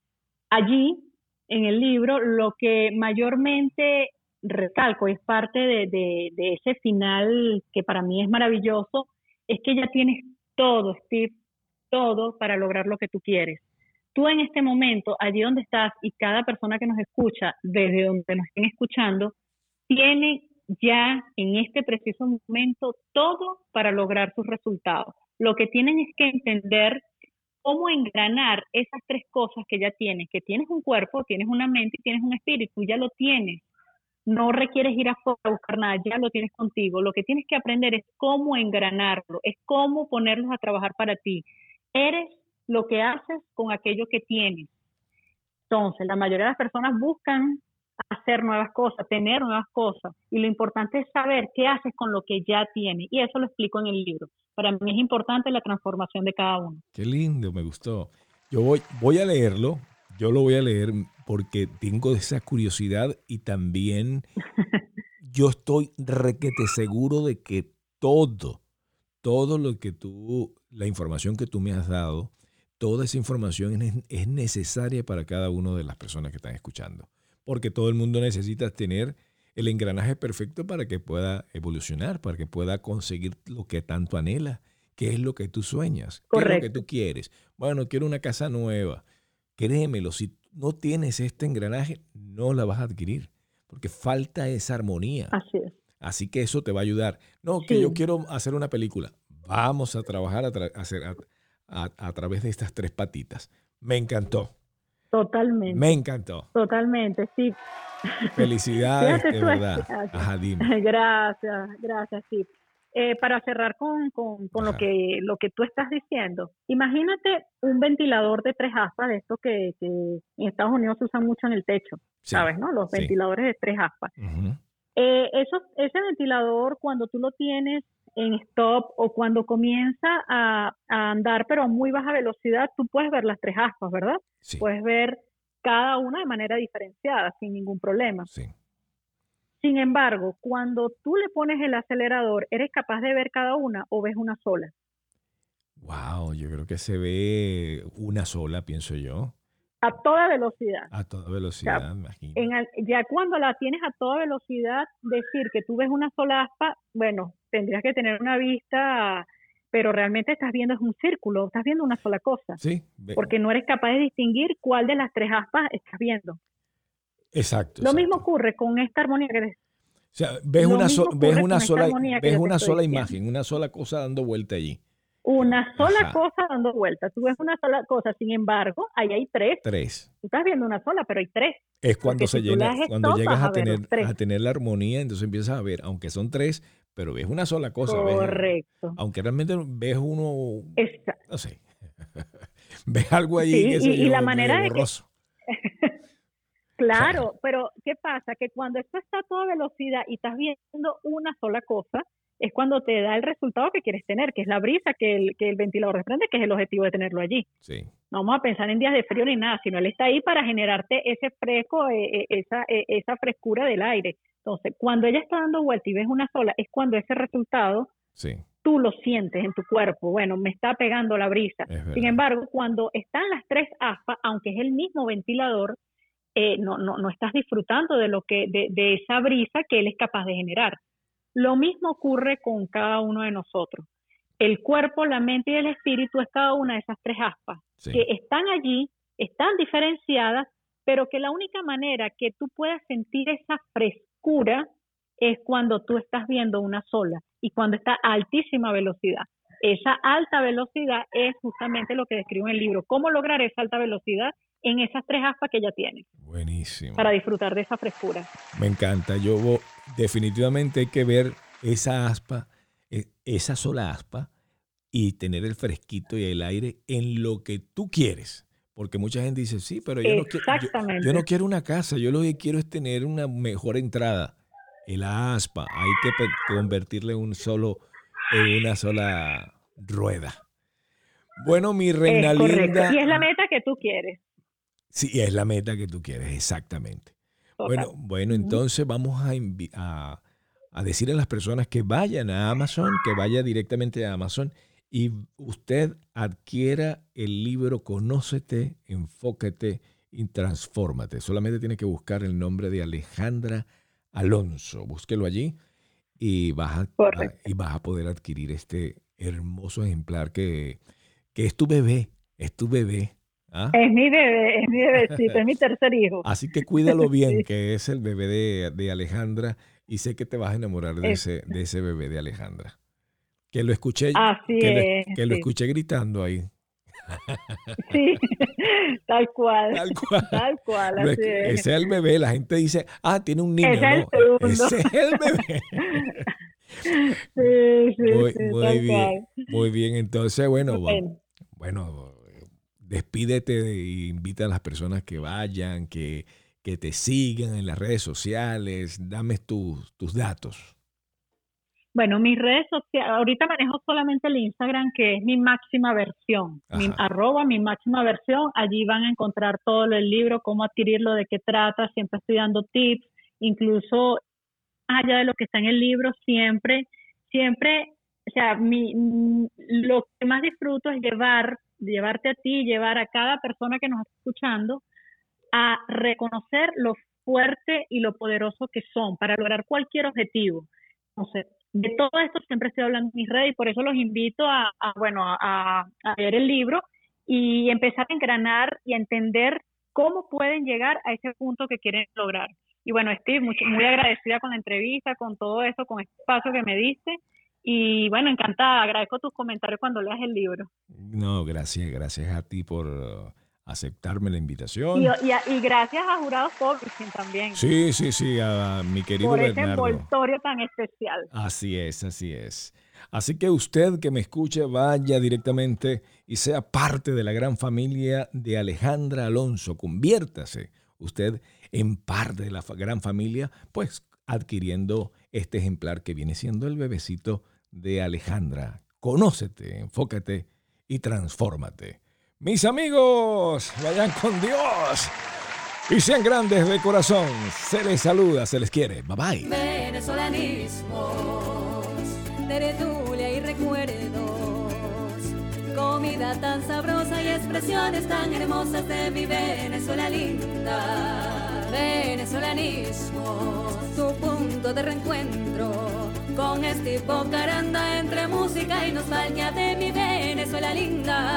S3: allí en el libro lo que mayormente recalco y es parte de, de, de ese final que para mí es maravilloso, es que ya tienes todo, Steve, todo para lograr lo que tú quieres. Tú en este momento, allí donde estás y cada persona que nos escucha, desde donde nos estén escuchando, tiene ya en este preciso momento todo para lograr sus resultados. Lo que tienen es que entender cómo engranar esas tres cosas que ya tienes, que tienes un cuerpo, tienes una mente y tienes un espíritu, ya lo tienes. No requieres ir afuera a buscar nada, ya lo tienes contigo. Lo que tienes que aprender es cómo engranarlo, es cómo ponerlos a trabajar para ti. Eres lo que haces con aquello que tienes. Entonces, la mayoría de las personas buscan hacer nuevas cosas, tener nuevas cosas, y lo importante es saber qué haces con lo que ya tienes, y eso lo explico en el libro. Para mí es importante la transformación de cada uno.
S1: Qué lindo, me gustó. Yo voy, voy a leerlo, yo lo voy a leer porque tengo esa curiosidad y también yo estoy requete seguro de que todo, todo lo que tú, la información que tú me has dado, toda esa información es, es necesaria para cada una de las personas que están escuchando. Porque todo el mundo necesita tener el engranaje perfecto para que pueda evolucionar, para que pueda conseguir lo que tanto anhela. ¿Qué es lo que tú sueñas? ¿Qué es lo que tú quieres? Bueno, quiero una casa nueva. Créemelo, si no tienes este engranaje, no la vas a adquirir, porque falta esa armonía.
S3: Así es.
S1: Así que eso te va a ayudar. No, que
S3: Sí.
S1: yo quiero hacer una película. Vamos a trabajar a, tra a, hacer, a, a, a través de estas tres patitas. Me encantó.
S3: Totalmente.
S1: Me encantó.
S3: Totalmente, sí.
S1: Felicidades, de
S3: tú,
S1: verdad.
S3: Gracias.
S1: Ajá, dime.
S3: Gracias, gracias, sí. Eh, para cerrar con, con, con lo, que, lo que tú estás diciendo, imagínate un ventilador de tres aspas, de estos que, que en Estados Unidos se usan mucho en el techo, sí, ¿sabes? ¿No? Los sí. ventiladores de tres aspas. Uh-huh. eh, eso, ese ventilador, cuando tú lo tienes en stop o cuando comienza a, a andar pero a muy baja velocidad, tú puedes ver las tres aspas, ¿verdad?
S1: Sí.
S3: Puedes ver cada una de manera diferenciada, sin ningún problema.
S1: Sí.
S3: Sin embargo, cuando tú le pones el acelerador, ¿eres capaz de ver cada una o ves una sola?
S1: Wow, yo creo que se ve una sola, pienso yo.
S3: A toda velocidad.
S1: A toda velocidad,
S3: O sea,
S1: imagino.
S3: En el- ya cuando la tienes a toda velocidad, decir que tú ves una sola aspa, bueno, tendrías que tener una vista, pero realmente estás viendo es un círculo, estás viendo una sola cosa,
S1: Sí, ve-
S3: porque no eres capaz de distinguir cuál de las tres aspas estás viendo.
S1: exacto.
S3: Lo
S1: exacto.
S3: mismo ocurre con esta armonía que des-
S1: O sea, ves
S3: lo
S1: una, so-
S3: mismo
S1: ves
S3: ocurre
S1: una
S3: con esta
S1: sola,
S3: armonía que
S1: ves
S3: yo te
S1: una
S3: estoy
S1: sola
S3: diciendo.
S1: imagen, una sola cosa dando vuelta allí.
S3: Una sola
S1: Ajá.
S3: cosa dando vueltas. Tú ves una sola cosa, sin embargo, ahí hay tres.
S1: Tres.
S3: Tú estás viendo una sola, pero hay tres.
S1: Es cuando
S3: Porque
S1: se
S3: si tú
S1: llena,
S3: le das
S1: cuando
S3: stop,
S1: llegas
S3: vas
S1: a
S3: a ver
S1: tener,
S3: los tres.
S1: a tener la armonía, entonces empiezas a ver, aunque son tres, pero ves una sola cosa. ves-
S3: Correcto.
S1: aunque realmente ves uno,
S3: Esa-
S1: no sé, ves algo allí,
S3: Sí,
S1: qué sé
S3: y, y
S1: yo,
S3: la manera
S1: medio
S3: de que,
S1: borroso.
S3: claro, pero ¿qué pasa? Que cuando esto está a toda velocidad y estás viendo una sola cosa, es cuando te da el resultado que quieres tener, que es la brisa que el, que el ventilador desprende, que es el objetivo de tenerlo allí.
S1: Sí,
S3: No vamos a pensar en días de frío ni nada, sino él está ahí para generarte ese fresco, eh, eh, esa, eh, esa frescura del aire. Entonces, cuando ella está dando vuelta y ves una sola, es cuando ese resultado
S1: sí,
S3: tú lo sientes en tu cuerpo. Bueno, me está pegando la brisa.
S1: es verdad.
S3: Sin embargo, cuando están las tres aspas, aunque es el mismo ventilador, eh, no, no, no estás disfrutando de lo que, de, de esa brisa que él es capaz de generar. Lo mismo ocurre con cada uno de nosotros. El cuerpo, la mente y el espíritu es cada una de esas tres aspas
S1: Sí.
S3: que están allí, están diferenciadas, pero que la única manera que tú puedas sentir esa frescura es cuando tú estás viendo una sola y cuando está a altísima velocidad. Esa alta velocidad es justamente lo que describo en el libro. ¿Cómo lograr esa alta velocidad en esas tres aspas que ella tiene
S1: Buenísimo.
S3: para disfrutar de esa frescura?
S1: Me encanta. Yo vo- definitivamente hay que ver esa aspa, e- esa sola aspa y tener el fresquito y el aire en lo que tú quieres. Porque mucha gente dice, sí, pero yo no, quiero, yo,
S3: Exactamente.
S1: yo no quiero una casa, yo lo que quiero es tener una mejor entrada. El aspa, hay que pe- convertirle un solo, en una sola rueda. Bueno, mi reina
S3: Es correcto.
S1: linda.
S3: Y es la meta que tú quieres.
S1: Sí, es la meta que tú quieres, exactamente.
S3: Total.
S1: Bueno, bueno,
S3: Ujú.
S1: entonces vamos a, invi- a, a decir a las personas que vayan a Amazon, que vaya directamente a Amazon y usted adquiera el libro Conócete, Enfócate y Transfórmate. Solamente tiene que buscar el nombre de Alejandra Alonso. Búsquelo allí y vas a,
S3: Correcto.
S1: y vas a poder adquirir este hermoso ejemplar que, que es tu bebé, es tu bebé. ¿Ah?
S3: Es mi bebé, es mi bebecito, es mi tercer hijo.
S1: Así que cuídalo bien,
S3: Sí.
S1: que es el bebé de, de Alejandra, y sé que te vas a enamorar de
S3: Es-
S1: ese, de ese bebé de Alejandra. Que lo escuché,
S3: Así
S1: que, le-
S3: es,
S1: que lo
S3: sí.
S1: escuché gritando ahí.
S3: Sí, tal cual,
S1: Tal cual.
S3: tal cual,
S1: Lo
S3: así
S1: escu-
S3: es.
S1: ese es el bebé. La gente dice, ah, tiene un niño.
S3: Ese es el
S1: No,
S3: segundo.
S1: ese es el bebé.
S3: Sí, sí,
S1: Muy,
S3: sí,
S1: muy
S3: tal
S1: bien,
S3: cual.
S1: muy bien. Entonces, bueno, va-
S3: Bueno,
S1: bueno, despídete e invita a las personas que vayan, que, que te sigan en las redes sociales. Dame tus, tus datos.
S3: bueno, mis redes sociales, ahorita manejo solamente el Instagram, que es mi máxima versión, mi
S1: Ajá.
S3: arroba, mi máxima versión. Allí van a encontrar todo el libro, cómo adquirirlo, de qué trata. Siempre estoy dando tips, incluso más allá de lo que está en el libro, siempre, siempre, o sea, mi, mm, lo que más disfruto es llevar, llevarte a ti, llevar a cada persona que nos está escuchando a reconocer lo fuerte y lo poderoso que son para lograr cualquier objetivo. Entonces, de todo esto siempre estoy hablando en mis redes y por eso los invito a, a bueno, a, a, a leer el libro y empezar a engranar y a entender cómo pueden llegar a ese punto que quieren lograr. Y bueno, Steve, muy, muy agradecida con la entrevista, con todo eso, con este espacio que me diste. Y bueno, encantada, agradezco tus comentarios cuando leas el libro.
S1: No, gracias, gracias a ti por uh, aceptarme la invitación.
S3: Y, y, y gracias a Jurados Publishing también
S1: Sí, sí, sí, a mi querido
S3: por ese
S1: Bernardo.
S3: envoltorio tan especial.
S1: Así es, así es. Así que usted que me escuche, vaya directamente y sea parte de la gran familia de Alejandra Alonso. Conviértase usted en parte de la fa- gran familia, pues adquiriendo este ejemplar que viene siendo el bebecito de Alejandra. Conócete, enfócate y transfórmate. Mis amigos, vayan con Dios y sean grandes de corazón. Se les saluda, se les quiere. Bye bye.
S2: Venezolanismos, tertulia y recuerdos, comida tan sabrosa y expresiones tan hermosas de mi Venezuela linda. Venezolanismos, tu punto de reencuentro con Steve Bocaranda entre música y nostalgia de mi Venezuela linda.